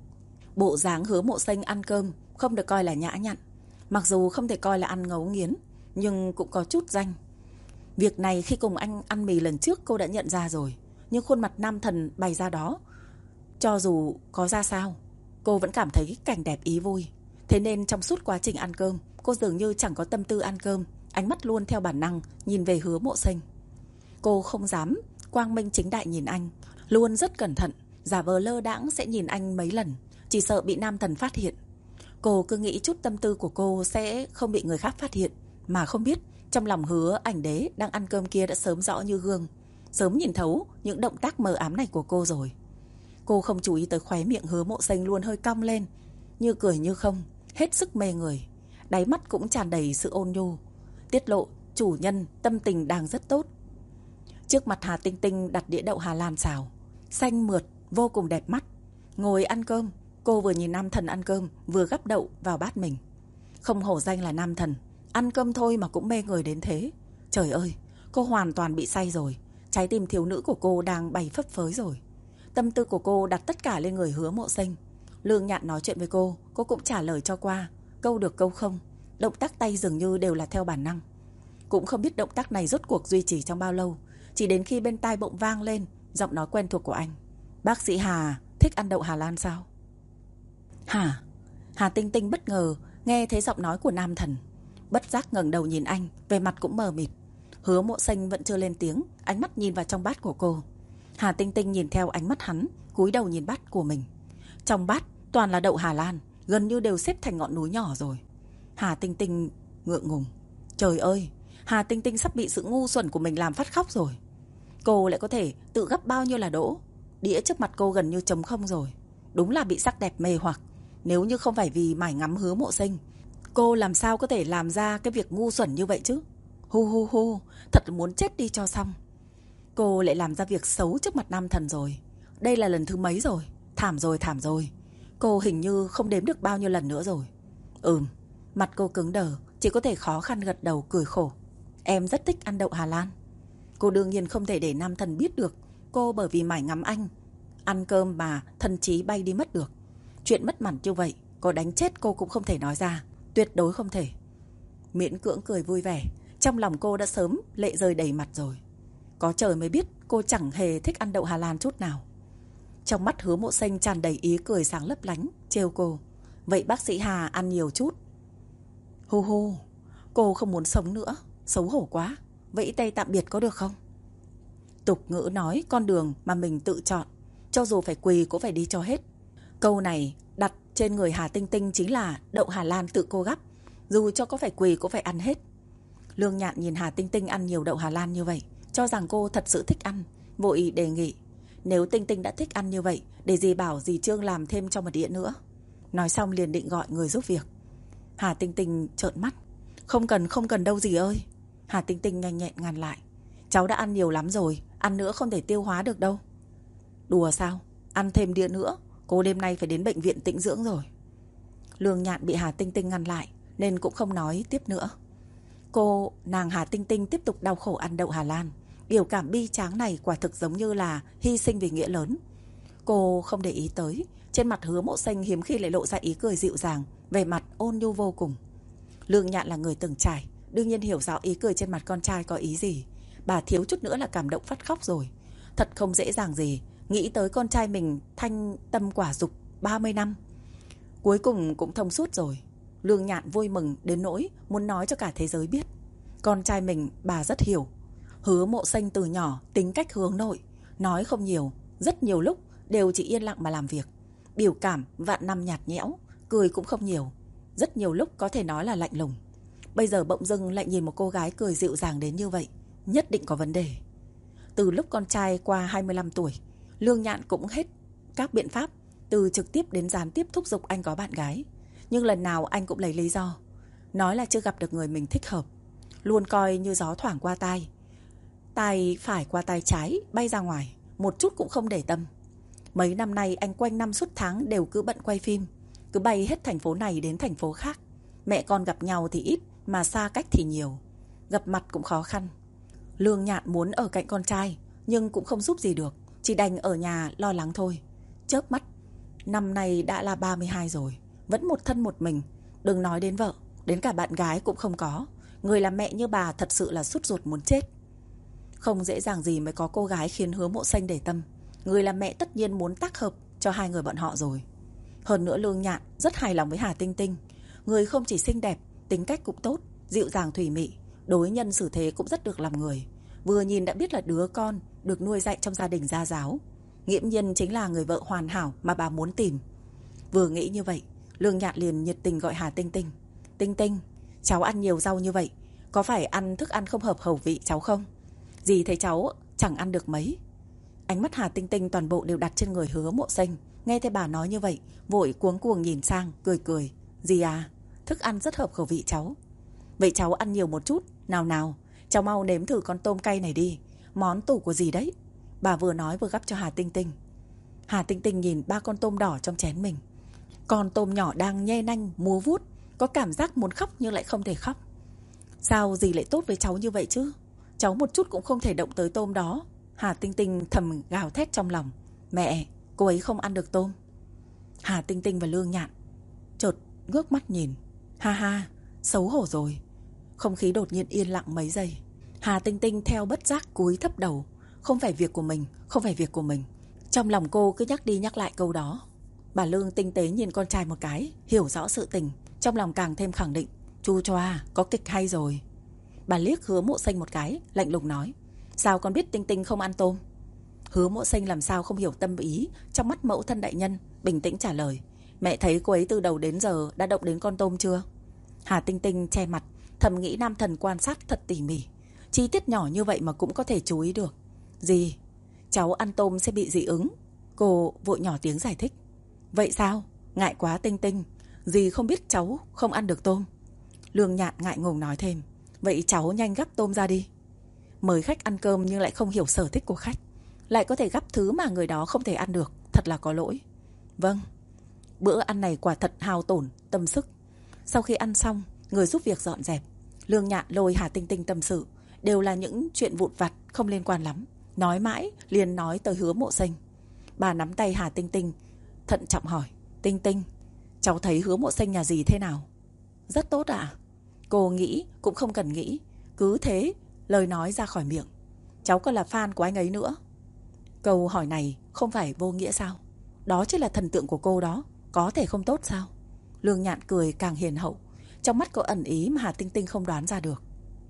Bộ dáng Hứa Mộ Xanh ăn cơm không được coi là nhã nhặn, mặc dù không thể coi là ăn ngấu nghiến, nhưng cũng có chút danh. Việc này khi cùng anh ăn mì lần trước cô đã nhận ra rồi, nhưng khuôn mặt nam thần bày ra đó, cho dù có ra sao, cô vẫn cảm thấy cảnh đẹp ý vui. Thế nên trong suốt quá trình ăn cơm, cô dường như chẳng có tâm tư ăn cơm, ánh mắt luôn theo bản năng nhìn về Hứa Mộ Xanh. Cô không dám quang minh chính đại nhìn anh, luôn rất cẩn thận, giả vờ lơ đãng sẽ nhìn anh mấy lần, chỉ sợ bị nam thần phát hiện. Cô cứ nghĩ chút tâm tư của cô sẽ không bị người khác phát hiện, mà không biết trong lòng Hứa ảnh đế đang ăn cơm kia đã sớm rõ như gương, sớm nhìn thấu những động tác mờ ám này của cô rồi. Cô không chú ý tới khóe miệng Hứa Mộ Xanh luôn hơi cong lên, như cười như không, hết sức mê người. Đáy mắt cũng tràn đầy sự ôn nhu, tiết lộ chủ nhân tâm tình đang rất tốt. Trước mặt Hà Tinh Tinh đặt đĩa đậu Hà Lan xào, xanh mượt, vô cùng đẹp mắt. Ngồi ăn cơm, cô vừa nhìn nam thần ăn cơm, vừa gắp đậu vào bát mình. Không hổ danh là nam thần, ăn cơm thôi mà cũng mê người đến thế. Trời ơi, cô hoàn toàn bị say rồi. Trái tim thiếu nữ của cô đang bay phấp phới rồi. Tâm tư của cô đặt tất cả lên người Hứa Mộ Sinh. Lương Nhạn nói chuyện với cô cũng trả lời cho qua, câu được câu không. Động tác tay dường như đều là theo bản năng. Cũng không biết động tác này rốt cuộc duy trì trong bao lâu. Chỉ đến khi bên tai bỗng vang lên giọng nói quen thuộc của anh. Bác sĩ Hà thích ăn đậu Hà Lan sao? Hả? Hà Tinh Tinh bất ngờ nghe thấy giọng nói của nam thần, bất giác ngẩng đầu nhìn anh, vẻ mặt cũng mờ mịt. Hứa Mộ Sinh vẫn chưa lên tiếng, ánh mắt nhìn vào trong bát của cô. Hà Tinh Tinh nhìn theo ánh mắt hắn, cúi đầu nhìn bát của mình. Trong bát toàn là đậu Hà Lan, gần như đều xếp thành ngọn núi nhỏ rồi. Hà Tinh Tinh ngượng ngùng. Trời ơi, Hà Tinh Tinh sắp bị sự ngu xuẩn của mình làm phát khóc rồi. Cô lại có thể tự gấp bao nhiêu là đỗ. Đĩa trước mặt cô gần như trống không rồi. Đúng là bị sắc đẹp mê hoặc. Nếu như không phải vì mải ngắm Hứa Mộ Sinh, cô làm sao có thể làm ra cái việc ngu xuẩn như vậy chứ? Hu hu hu, thật muốn chết đi cho xong. Cô lại làm ra việc xấu trước mặt nam thần rồi. Đây là lần thứ mấy rồi? Thảm rồi, thảm rồi. Cô hình như không đếm được bao nhiêu lần nữa rồi. Mặt cô cứng đờ, chỉ có thể khó khăn gật đầu cười khổ. Em rất thích ăn đậu Hà Lan. Cô đương nhiên không thể để nam thần biết được cô bởi vì mải ngắm anh ăn cơm mà thần trí bay đi mất được. Chuyện mất mặt như vậy, có đánh chết cô cũng không thể nói ra. Tuyệt đối không thể. Miễn cưỡng cười vui vẻ. Trong lòng cô đã sớm lệ rơi đầy mặt rồi. Có trời mới biết cô chẳng hề thích ăn đậu Hà Lan chút nào. Trong mắt Hứa Mộ Sinh tràn đầy ý cười sáng lấp lánh, trêu cô. Vậy bác sĩ Hà ăn nhiều chút. Hu hu, cô không muốn sống nữa, xấu hổ quá. Vẫy tay tạm biệt có được không? Tục ngữ nói con đường mà mình tự chọn, cho dù phải quỳ cũng phải đi cho hết. Câu này đặt trên người Hà Tinh Tinh chính là đậu Hà Lan tự cô gắp. Dù cho có phải quỳ cũng phải ăn hết. Lương Nhạn nhìn Hà Tinh Tinh ăn nhiều đậu Hà Lan như vậy, cho rằng cô thật sự thích ăn, vội đề nghị. Nếu Tinh Tinh đã thích ăn như vậy, để dì bảo dì Trương làm thêm cho một đĩa nữa. Nói xong liền định gọi người giúp việc. Hà Tinh Tinh trợn mắt. Không cần đâu dì ơi. Hà Tinh Tinh nhanh nhẹn ngăn lại. Cháu đã ăn nhiều lắm rồi, ăn nữa không thể tiêu hóa được đâu. Đùa sao? Ăn thêm đĩa nữa, cô đêm nay phải đến bệnh viện tĩnh dưỡng rồi. Lương Nhạn bị Hà Tinh Tinh ngăn lại nên cũng không nói tiếp nữa. Nàng Hà Tinh Tinh tiếp tục đau khổ ăn đậu Hà Lan. Biểu cảm bi tráng này quả thực giống như là hy sinh vì nghĩa lớn. Cô không để ý tới. Trên mặt Hứa Mộ Sinh hiếm khi lại lộ ra ý cười dịu dàng, vẻ mặt ôn nhu vô cùng. Lương Nhạn là người từng trải, đương nhiên hiểu rõ ý cười trên mặt con trai có ý gì. Bà thiếu chút nữa là cảm động phát khóc rồi. Thật không dễ dàng gì nghĩ tới con trai mình thanh tâm quả dục 30 năm cuối cùng cũng thông suốt rồi. Lương Nhạn vui mừng đến nỗi muốn nói cho cả thế giới biết. Con trai mình bà rất hiểu. Hứa Mộ Sinh từ nhỏ tính cách hướng nội, nói không nhiều, rất nhiều lúc đều chỉ yên lặng mà làm việc. Biểu cảm vạn năm nhạt nhẽo, cười cũng không nhiều. Rất nhiều lúc có thể nói là lạnh lùng. Bây giờ bỗng dưng lại nhìn một cô gái cười dịu dàng đến như vậy, nhất định có vấn đề. Từ lúc con trai qua 25 tuổi, Lương Nhạn cũng hết các biện pháp, từ trực tiếp đến gián tiếp thúc giục anh có bạn gái. Nhưng lần nào anh cũng lấy lý do, nói là chưa gặp được người mình thích hợp. Luôn coi như gió thoảng qua tai. Tai phải qua tai trái bay ra ngoài, một chút cũng không để tâm. Mấy năm nay anh quanh năm suốt tháng đều cứ bận quay phim, cứ bay hết thành phố này đến thành phố khác. Mẹ con gặp nhau thì ít, mà xa cách thì nhiều. Gặp mặt cũng khó khăn. Lương Nhạn muốn ở cạnh con trai, nhưng cũng không giúp gì được, chỉ đành ở nhà lo lắng thôi. Chớp mắt, năm nay đã là 32 rồi, vẫn một thân một mình. Đừng nói đến vợ, đến cả bạn gái cũng không có. Người làm mẹ như bà thật sự là sút ruột muốn chết. Không dễ dàng gì mới có cô gái khiến Hứa Mộ Sinh để tâm. Người làm mẹ tất nhiên muốn tác hợp cho hai người bọn họ rồi. Hơn nữa Lương Nhạn rất hài lòng với Hà Tinh Tinh. Người không chỉ xinh đẹp, tính cách cũng tốt, dịu dàng thủy mị, đối nhân xử thế cũng rất được lòng người. Vừa nhìn đã biết là đứa con được nuôi dạy trong gia đình gia giáo. Nghiễm nhiên chính là người vợ hoàn hảo mà bà muốn tìm. Vừa nghĩ như vậy, Lương Nhạn liền nhiệt tình gọi Hà Tinh Tinh. Tinh Tinh, cháu ăn nhiều rau như vậy, có phải ăn thức ăn không hợp khẩu vị cháu không? Dì thấy cháu chẳng ăn được mấy. Ánh mắt Hà Tinh Tinh toàn bộ đều đặt trên người Hứa Mộ Sinh. Nghe thấy bà nói như vậy, vội cuống cuồng nhìn sang, cười cười. Dì à, thức ăn rất hợp khẩu vị cháu. Vậy cháu ăn nhiều một chút. Nào nào, cháu mau nếm thử con tôm cay này đi, món tủ của dì đấy. Bà vừa nói vừa gắp cho Hà Tinh Tinh. Hà Tinh Tinh nhìn ba con tôm đỏ trong chén mình. Con tôm nhỏ đang nhe nanh múa vuốt, có cảm giác muốn khóc nhưng lại không thể khóc. Sao dì lại tốt với cháu như vậy chứ? Cháu một chút cũng không thể động tới tôm đó. Hà Tinh Tinh thầm gào thét trong lòng. Mẹ, cô ấy không ăn được tôm. Hà Tinh Tinh và Lương Nhạn chợt ngước mắt nhìn. Ha ha, xấu hổ rồi. Không khí đột nhiên yên lặng mấy giây. Hà Tinh Tinh theo bất giác cúi thấp đầu. Không phải việc của mình, không phải việc của mình. Trong lòng cô cứ nhắc đi nhắc lại câu đó. Bà Lương tinh tế nhìn con trai một cái, hiểu rõ sự tình, trong lòng càng thêm khẳng định. Chu choa, có kịch hay rồi. Bà liếc Hứa Mộ Xanh một cái, lạnh lùng nói. Sao con biết Tinh Tinh không ăn tôm? Hứa Mộ Xanh làm sao không hiểu tâm ý trong mắt mẫu thân đại nhân, bình tĩnh trả lời. Mẹ thấy cô ấy từ đầu đến giờ đã động đến con tôm chưa? Hà Tinh Tinh che mặt, thầm nghĩ nam thần quan sát thật tỉ mỉ. Chi tiết nhỏ như vậy mà cũng có thể chú ý được. Gì? Cháu ăn tôm sẽ bị dị ứng. Cô vội nhỏ tiếng giải thích. Vậy sao? Ngại quá Tinh Tinh. Dì không biết cháu không ăn được tôm. Lương Nhạn ngại ngùng nói thêm. Vậy cháu nhanh gắp tôm ra đi. Mời khách ăn cơm nhưng lại không hiểu sở thích của khách, lại có thể gắp thứ mà người đó không thể ăn được, thật là có lỗi. Vâng. Bữa ăn này quả thật hao tổn tâm sức. Sau khi ăn xong, người giúp việc dọn dẹp. Lương Nhạn lôi Hà Tinh Tinh tâm sự, đều là những chuyện vụn vặt không liên quan lắm. Nói mãi liền nói tới Hứa Mộ Xanh. Bà nắm tay Hà Tinh Tinh, thận trọng hỏi. Tinh Tinh, cháu thấy Hứa Mộ Xanh nhà dì thế nào? Rất tốt ạ. Cô nghĩ cũng không cần nghĩ, cứ thế lời nói ra khỏi miệng. Cháu còn là fan của anh ấy nữa. Câu hỏi này không phải vô nghĩa sao? Đó chính là thần tượng của cô đó, có thể không tốt sao? Lương Nhạn cười càng hiền hậu, trong mắt có ẩn ý mà Hà Tinh Tinh không đoán ra được.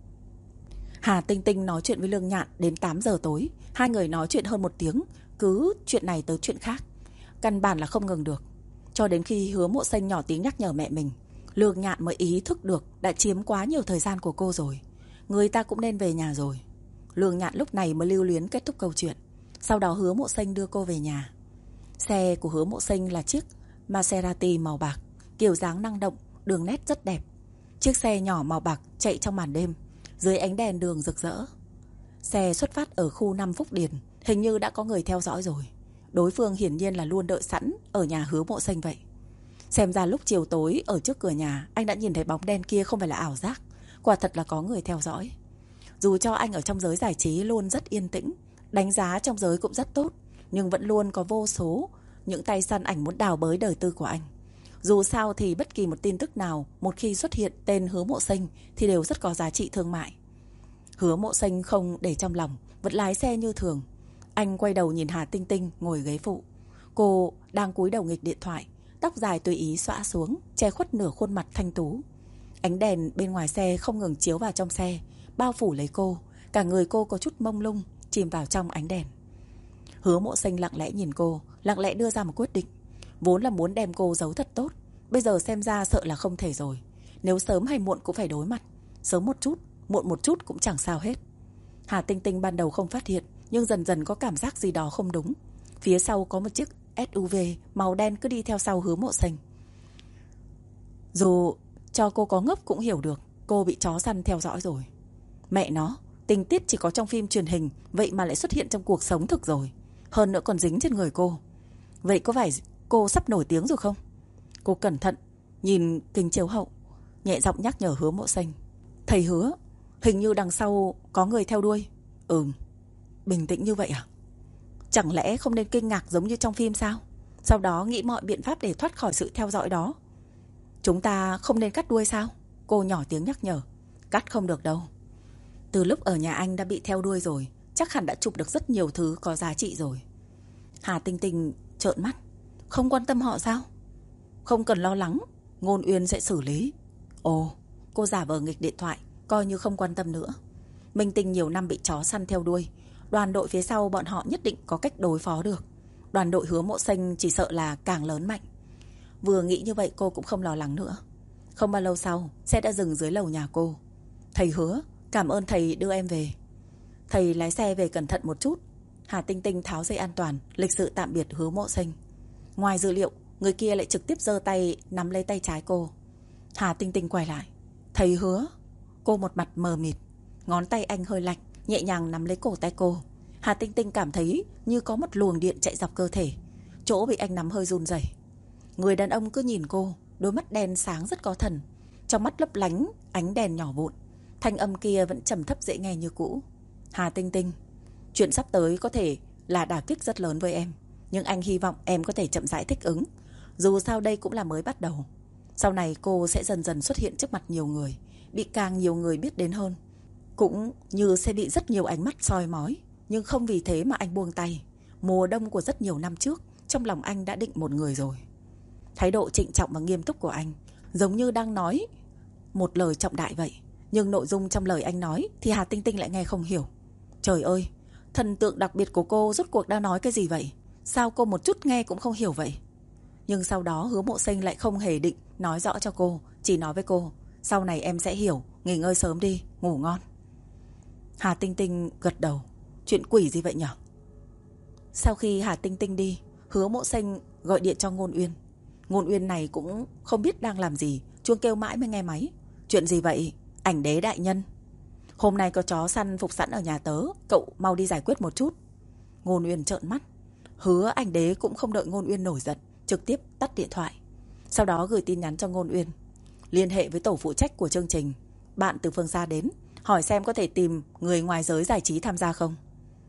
Hà Tinh Tinh nói chuyện với Lương Nhạn đến 8 giờ tối. Hai người nói chuyện hơn 1 tiếng, cứ chuyện này tới chuyện khác, căn bản là không ngừng được. Cho đến khi Hứa Mộ Xanh nhỏ tiếng nhắc nhở mẹ mình, Lương Nhạn mới ý thức được đã chiếm quá nhiều thời gian của cô rồi. Người ta cũng nên về nhà rồi. Lương Nhạn lúc này mới lưu luyến kết thúc câu chuyện. Sau đó Hứa Mộ Xanh đưa cô về nhà. Xe của Hứa Mộ Xanh là chiếc Maserati màu bạc, kiểu dáng năng động, đường nét rất đẹp. Chiếc xe nhỏ màu bạc chạy trong màn đêm, dưới ánh đèn đường rực rỡ. Xe xuất phát ở khu 5 Phúc Điền, hình như đã có người theo dõi rồi. Đối phương hiển nhiên là luôn đợi sẵn ở nhà Hứa Mộ Xanh vậy. Xem ra lúc chiều tối ở trước cửa nhà, anh đã nhìn thấy bóng đen kia không phải là ảo giác. Quả thật là có người theo dõi. Dù cho anh ở trong giới giải trí luôn rất yên tĩnh, đánh giá trong giới cũng rất tốt, nhưng vẫn luôn có vô số những tay săn ảnh muốn đào bới đời tư của anh. Dù sao thì bất kỳ một tin tức nào một khi xuất hiện tên Hứa Mộ Xanh thì đều rất có giá trị thương mại. Hứa Mộ Xanh không để trong lòng, vẫn lái xe như thường. Anh quay đầu nhìn Hà Tinh Tinh ngồi ghế phụ. Cô đang cúi đầu nghịch điện thoại, tóc dài tùy ý xõa xuống, che khuất nửa khuôn mặt thanh tú. Ánh đèn bên ngoài xe không ngừng chiếu vào trong xe, bao phủ lấy cô. Cả người cô có chút mông lung, chìm vào trong ánh đèn. Hứa Mộ Xanh lặng lẽ nhìn cô, lặng lẽ đưa ra một quyết định. Vốn là muốn đem cô giấu thật tốt, bây giờ xem ra sợ là không thể rồi. Nếu sớm hay muộn cũng phải đối mặt. Sớm một chút, muộn một chút cũng chẳng sao hết. Hà Tinh Tinh ban đầu không phát hiện, nhưng dần dần có cảm giác gì đó không đúng. Phía sau có một chiếc SUV màu đen cứ đi theo sau Hứa Mộ Xanh. Dù cho cô có ngốc cũng hiểu được cô bị chó săn theo dõi rồi. Mẹ nó, tình tiết chỉ có trong phim truyền hình, vậy mà lại xuất hiện trong cuộc sống thực rồi. Hơn nữa còn dính trên người cô. Vậy có phải cô sắp nổi tiếng rồi không? Cô cẩn thận nhìn kính chiếu hậu, nhẹ giọng nhắc nhở Hứa Mộ Xanh. Thầy Hứa, hình như đằng sau có người theo đuôi. Bình tĩnh như vậy à? Chẳng lẽ không nên kinh ngạc giống như trong phim sao? Sau đó nghĩ mọi biện pháp để thoát khỏi sự theo dõi đó. Chúng ta không nên cắt đuôi sao? Cô nhỏ tiếng nhắc nhở. Cắt không được đâu. Từ lúc ở nhà anh đã bị theo đuôi rồi, chắc hẳn đã chụp được rất nhiều thứ có giá trị rồi. Hà Tinh Tinh trợn mắt. Không quan tâm họ sao? Không cần lo lắng, Ngôn Uyên sẽ xử lý. Ồ, cô giả vờ nghịch điện thoại, coi như không quan tâm nữa. Minh Tinh nhiều năm bị chó săn theo đuôi, đoàn đội phía sau bọn họ nhất định có cách đối phó được. Đoàn đội Hứa Mộ Xanh chỉ sợ là càng lớn mạnh. Vừa nghĩ như vậy cô cũng không lo lắng nữa. Không bao lâu sau, xe đã dừng dưới lầu nhà cô. Thầy Hứa, cảm ơn thầy đưa em về. Thầy lái xe về cẩn thận một chút. Hà Tinh Tinh tháo dây an toàn, lịch sự tạm biệt Hứa Mộ Xanh. Ngoài dự liệu, người kia lại trực tiếp giơ tay nắm lấy tay trái cô. Hà Tinh Tinh quay lại. Thầy Hứa. Cô một mặt mờ mịt. Ngón tay anh hơi lạnh, nhẹ nhàng nắm lấy cổ tay cô. Hà Tinh Tinh cảm thấy như có một luồng điện chạy dọc cơ thể. Chỗ bị anh nắm hơi run rẩy. Người đàn ông cứ nhìn cô, đôi mắt đen sáng rất có thần, trong mắt lấp lánh ánh đèn nhỏ vụn. Thanh âm kia vẫn trầm thấp dễ nghe như cũ. Hà Tinh Tinh, Chuyện sắp tới có thể là đả kích rất lớn với em, nhưng anh hy vọng em có thể chậm rãi thích ứng. Dù sao đây cũng là mới bắt đầu. Sau này cô sẽ dần dần xuất hiện trước mặt nhiều người, bị càng nhiều người biết đến hơn. Cũng như sẽ bị rất nhiều ánh mắt soi mói. Nhưng không vì thế mà anh buông tay. Mùa đông của rất nhiều năm trước, trong lòng anh đã định một người rồi. Thái độ trịnh trọng và nghiêm túc của anh giống như đang nói một lời trọng đại vậy. Nhưng nội dung trong lời anh nói thì Hà Tinh Tinh lại nghe không hiểu. Trời ơi, thần tượng đặc biệt của cô rốt cuộc đang nói cái gì vậy? Sao cô một chút nghe cũng không hiểu vậy? Nhưng sau đó Hứa Mộ Sinh lại không hề định nói rõ cho cô, chỉ nói với cô, sau này em sẽ hiểu, nghỉ ngơi sớm đi, ngủ ngon. Hà Tinh Tinh gật đầu. Chuyện quỷ gì vậy nhở? Sau khi Hà Tinh Tinh đi, Hứa Mộ Sinh gọi điện cho Ngôn Uyên. Ngôn Uyên này cũng không biết đang làm gì, chuông kêu mãi mới nghe máy. Chuyện gì vậy? Ảnh đế đại nhân. Hôm nay có chó săn phục sẵn ở nhà tớ, cậu mau đi giải quyết một chút. Ngôn Uyên trợn mắt. Hứa ảnh đế cũng không đợi Ngôn Uyên nổi giận, trực tiếp tắt điện thoại. Sau đó gửi tin nhắn cho Ngôn Uyên. Liên hệ với tổ phụ trách của chương trình, bạn từ phương xa đến, hỏi xem có thể tìm người ngoài giới giải trí tham gia không.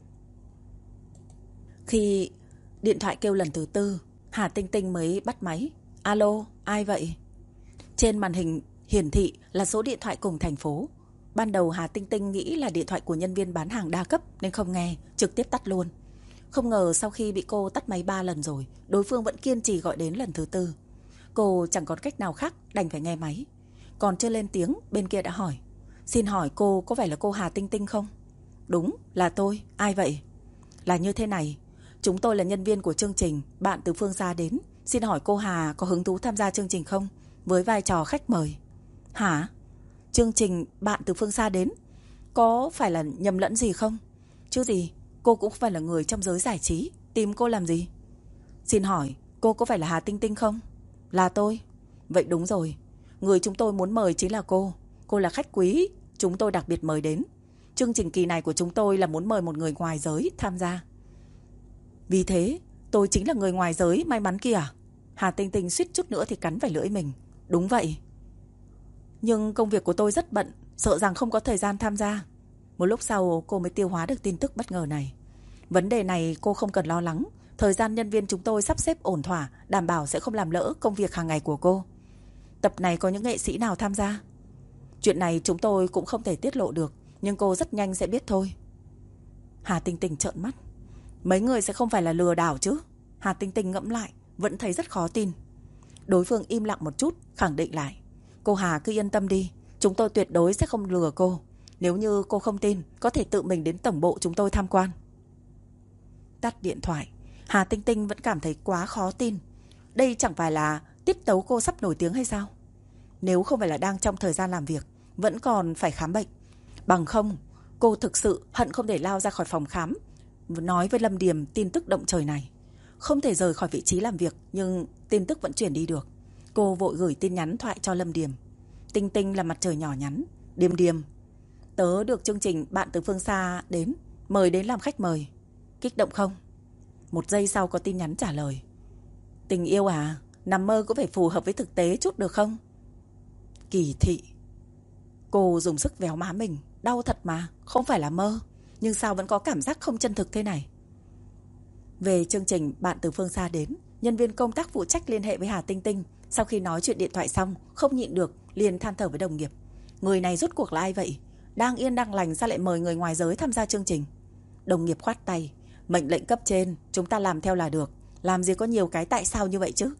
Khi điện thoại kêu lần thứ tư, Hà Tinh Tinh mới bắt máy. Alo, ai vậy? Trên màn hình hiển thị là số điện thoại cùng thành phố. Ban đầu Hà Tinh Tinh nghĩ là điện thoại của nhân viên bán hàng đa cấp nên không nghe, trực tiếp tắt luôn. Không ngờ sau khi bị cô tắt máy 3 lần rồi, đối phương vẫn kiên trì gọi đến lần thứ tư. Cô chẳng còn cách nào khác, đành phải nghe máy. Còn chưa lên tiếng, bên kia đã hỏi. Xin hỏi cô có phải là cô Hà Tinh Tinh không? Đúng, là tôi. Ai vậy? Là như thế này, chúng tôi là nhân viên của chương trình Bạn từ phương xa đến. Xin hỏi cô Hà có hứng thú tham gia chương trình không? Với vai trò khách mời. Hả? Chương trình Bạn từ phương xa đến? Có phải là nhầm lẫn gì không? Chứ gì, cô cũng không phải là người trong giới giải trí. Tìm cô làm gì? Xin hỏi, cô có phải là Hà Tinh Tinh không? Là tôi. Vậy đúng rồi, người chúng tôi muốn mời chính là cô. Cô là khách quý, chúng tôi đặc biệt mời đến. Chương trình kỳ này của chúng tôi là muốn mời một người ngoài giới tham gia. Vì thế, tôi chính là người ngoài giới may mắn kia à? Hà Tinh Tinh suýt chút nữa thì cắn phải lưỡi mình. Đúng vậy. Nhưng công việc của tôi rất bận, sợ rằng không có thời gian tham gia. Một lúc sau cô mới tiêu hóa được tin tức bất ngờ này. Vấn đề này cô không cần lo lắng. Thời gian nhân viên chúng tôi sắp xếp ổn thỏa, đảm bảo sẽ không làm lỡ công việc hàng ngày của cô. Tập này có những nghệ sĩ nào tham gia? Chuyện này chúng tôi cũng không thể tiết lộ được, nhưng cô rất nhanh sẽ biết thôi. Hà Tinh Tinh trợn mắt. Mấy người sẽ không phải là lừa đảo chứ? Hà Tinh Tinh ngẫm lại, vẫn thấy rất khó tin. Đối phương im lặng một chút, khẳng định lại. Cô Hà cứ yên tâm đi, chúng tôi tuyệt đối sẽ không lừa cô. Nếu như cô không tin, có thể tự mình đến tổng bộ chúng tôi tham quan. Tắt điện thoại, Hà Tinh Tinh vẫn cảm thấy quá khó tin. Đây chẳng phải là tiết tấu cô sắp nổi tiếng hay sao? Nếu không phải là đang trong thời gian làm việc, vẫn còn phải khám bệnh. Bằng không, cô thực sự hận không thể lao ra khỏi phòng khám, nói với Lâm Điềm tin tức động trời này. Không thể rời khỏi vị trí làm việc, nhưng tin tức vẫn chuyển đi được. Cô vội gửi tin nhắn thoại cho Lâm Điềm. Tinh Tinh là mặt trời nhỏ nhắn. Điềm Điềm, tớ được chương trình Bạn từ phương xa đến, mời đến làm khách mời. Kích động không? Một giây sau có tin nhắn trả lời. Tình yêu à, nằm mơ cũng phải phù hợp với thực tế chút được không? Kỳ thị. Cô dùng sức véo má mình. Đau thật mà, không phải là mơ. Nhưng sao vẫn có cảm giác không chân thực thế này? Về chương trình Bạn từ phương xa đến, nhân viên công tác phụ trách liên hệ với Hà Tinh Tinh. Sau khi nói chuyện điện thoại xong, không nhịn được, liền than thở với đồng nghiệp. Người này rốt cuộc là ai vậy? Đang yên đang lành sao lại mời người ngoài giới tham gia chương trình? Đồng nghiệp khoát tay. Mệnh lệnh cấp trên, chúng ta làm theo là được. Làm gì có nhiều cái tại sao như vậy chứ?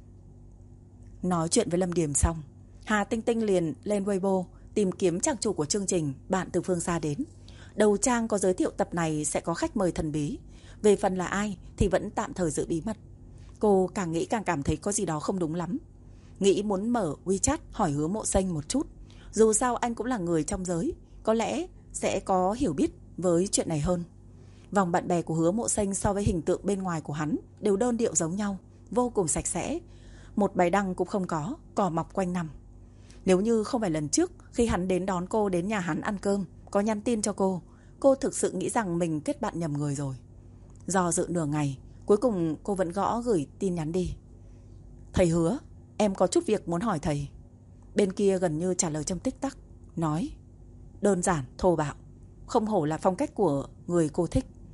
Nói chuyện với Lâm Điềm xong, Hà Tinh Tinh liền lên Weibo tìm kiếm trang chủ của chương trình Bạn từ phương xa đến. Đầu trang có giới thiệu tập này sẽ có khách mời thần bí. Về phần là ai thì vẫn tạm thời giữ bí mật. Cô càng nghĩ càng cảm thấy có gì đó không đúng lắm. Nghĩ muốn mở WeChat hỏi Hứa Mộ Sinh một chút. Dù sao anh cũng là người trong giới, có lẽ sẽ có hiểu biết với chuyện này hơn. Vòng bạn bè của Hứa Mộ Sinh so với hình tượng bên ngoài của hắn đều đơn điệu giống nhau, vô cùng sạch sẽ. Một bài đăng cũng không có, cỏ mọc quanh năm. Nếu như không phải lần trước khi hắn đến đón cô đến nhà hắn ăn cơm, có nhắn tin cho cô thực sự nghĩ rằng mình kết bạn nhầm người rồi. Do dự nửa ngày, cuối cùng cô vẫn gõ gửi tin nhắn đi. Thầy Hứa, em có chút việc muốn hỏi thầy. Bên kia gần như trả lời trong tích tắc, nói. Đơn giản, thô bạo, không hổ là phong cách của người cô thích.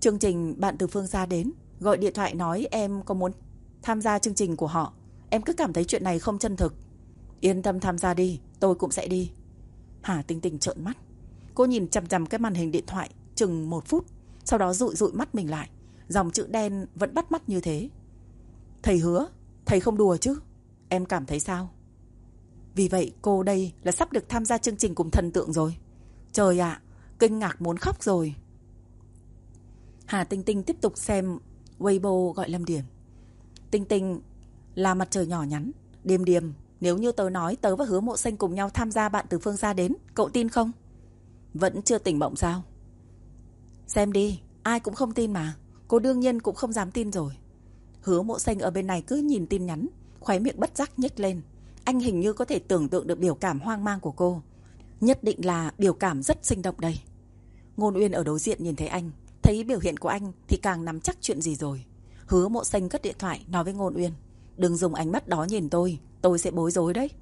Chương trình bạn từ phương xa đến, gọi điện thoại nói em có muốn tham gia chương trình của họ. Em cứ cảm thấy chuyện này không chân thực. Yên tâm tham gia đi, tôi cũng sẽ đi. Hà Tinh Tinh trợn mắt. Cô nhìn chằm chằm cái màn hình điện thoại chừng 1 phút, sau đó dụi dụi mắt mình lại. Dòng chữ đen vẫn bắt mắt như thế. Thầy hứa, thầy không đùa chứ? Em cảm thấy sao? Vì vậy cô đây là sắp được tham gia chương trình cùng thần tượng rồi. Trời ạ, kinh ngạc muốn khóc rồi. Hà Tinh Tinh tiếp tục xem Weibo gọi Lâm Điềm. Tinh Tinh là mặt trời nhỏ nhắn. Điềm Điềm, nếu như tớ nói tớ và Hứa Mộ Xanh cùng nhau tham gia bạn từ phương xa đến, cậu tin không? Vẫn chưa tỉnh mộng sao? Xem đi, ai cũng không tin mà. Cô đương nhiên cũng không dám tin rồi. Hứa Mộ Xanh ở bên này cứ nhìn tin nhắn, khóe miệng bất giác nhếch lên. Anh hình như có thể tưởng tượng được biểu cảm hoang mang của cô. Nhất định là biểu cảm rất sinh động đây. Ngôn Uyên ở đối diện nhìn thấy anh, thấy biểu hiện của anh thì càng nắm chắc chuyện gì rồi. Hứa Mộ Xanh cất điện thoại nói với Ngôn Uyên, đừng dùng ánh mắt đó nhìn tôi sẽ bối rối đấy.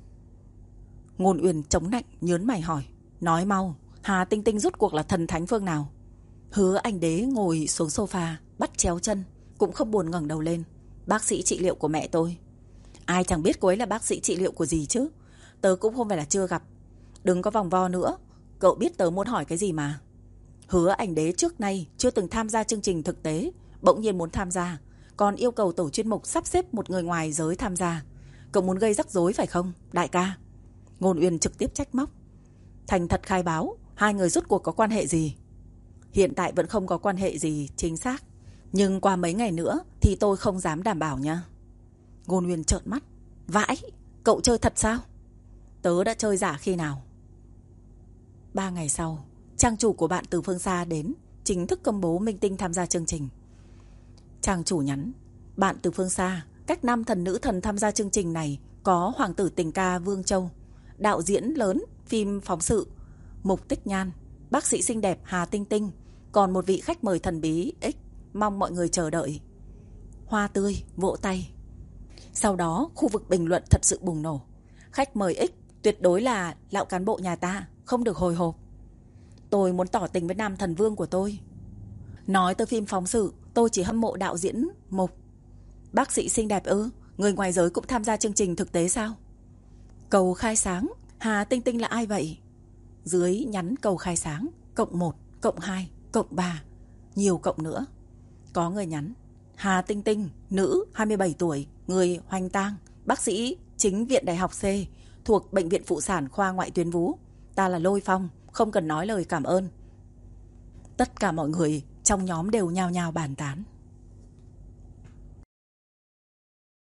Ngôn Uyên chống nạnh nhớn mày hỏi, nói mau, Hà Tinh Tinh rốt cuộc là thần thánh phương nào? Hứa Anh Đế ngồi xuống sofa, bắt chéo chân, cũng không buồn ngẩng đầu lên. Bác sĩ trị liệu của mẹ tôi. Ai chẳng biết cô ấy là bác sĩ trị liệu của gì chứ. Tớ cũng không phải là chưa gặp. Đừng có vòng vo nữa. Cậu biết tớ muốn hỏi cái gì mà. Hứa Anh Đế trước nay chưa từng tham gia chương trình thực tế, bỗng nhiên muốn tham gia, còn yêu cầu tổ chuyên mục sắp xếp một người ngoài giới tham gia. Cậu muốn gây rắc rối phải không, đại ca? Ngôn Uyên trực tiếp trách móc. Thành thật khai báo, hai người rốt cuộc có quan hệ gì? Hiện tại vẫn không có quan hệ gì chính xác, nhưng qua mấy ngày nữa thì tôi không dám đảm bảo nha. Ngôn Uyên trợn mắt. Vãi, cậu chơi thật sao? Tớ đã chơi giả khi nào? 3 ngày sau, trang chủ của bạn từ phương xa đến, chính thức công bố Minh Tinh tham gia chương trình. Trang chủ nhắn, bạn từ phương xa, các nam thần nữ thần tham gia chương trình này có hoàng tử tình ca Vương Châu, đạo diễn lớn phim phóng sự Mục Tích Nhan, bác sĩ xinh đẹp Hà Tinh Tinh, còn một vị khách mời thần bí X, mong mọi người chờ đợi. Hoa tươi, vỗ tay. Sau đó khu vực bình luận thật sự bùng nổ. Khách mời X tuyệt đối là lão cán bộ nhà ta, không được hồi hộp. Tôi muốn tỏ tình với nam thần vương của tôi. Nói tới phim phóng sự, tôi chỉ hâm mộ đạo diễn Mục. Bác sĩ xinh đẹp ư? Người ngoài giới cũng tham gia chương trình thực tế sao? Cầu khai sáng, Hà Tinh Tinh là ai vậy? Dưới nhắn cầu khai sáng, cộng 1, cộng 2, cộng 3, nhiều cộng nữa. Có người nhắn, Hà Tinh Tinh, nữ 27 tuổi, người Hoành Tang, bác sĩ chính viện Đại học C, thuộc Bệnh viện Phụ sản khoa ngoại tuyến vú. Ta là Lôi Phong, không cần nói lời cảm ơn. Tất cả mọi người trong nhóm đều nhao nhao bàn tán.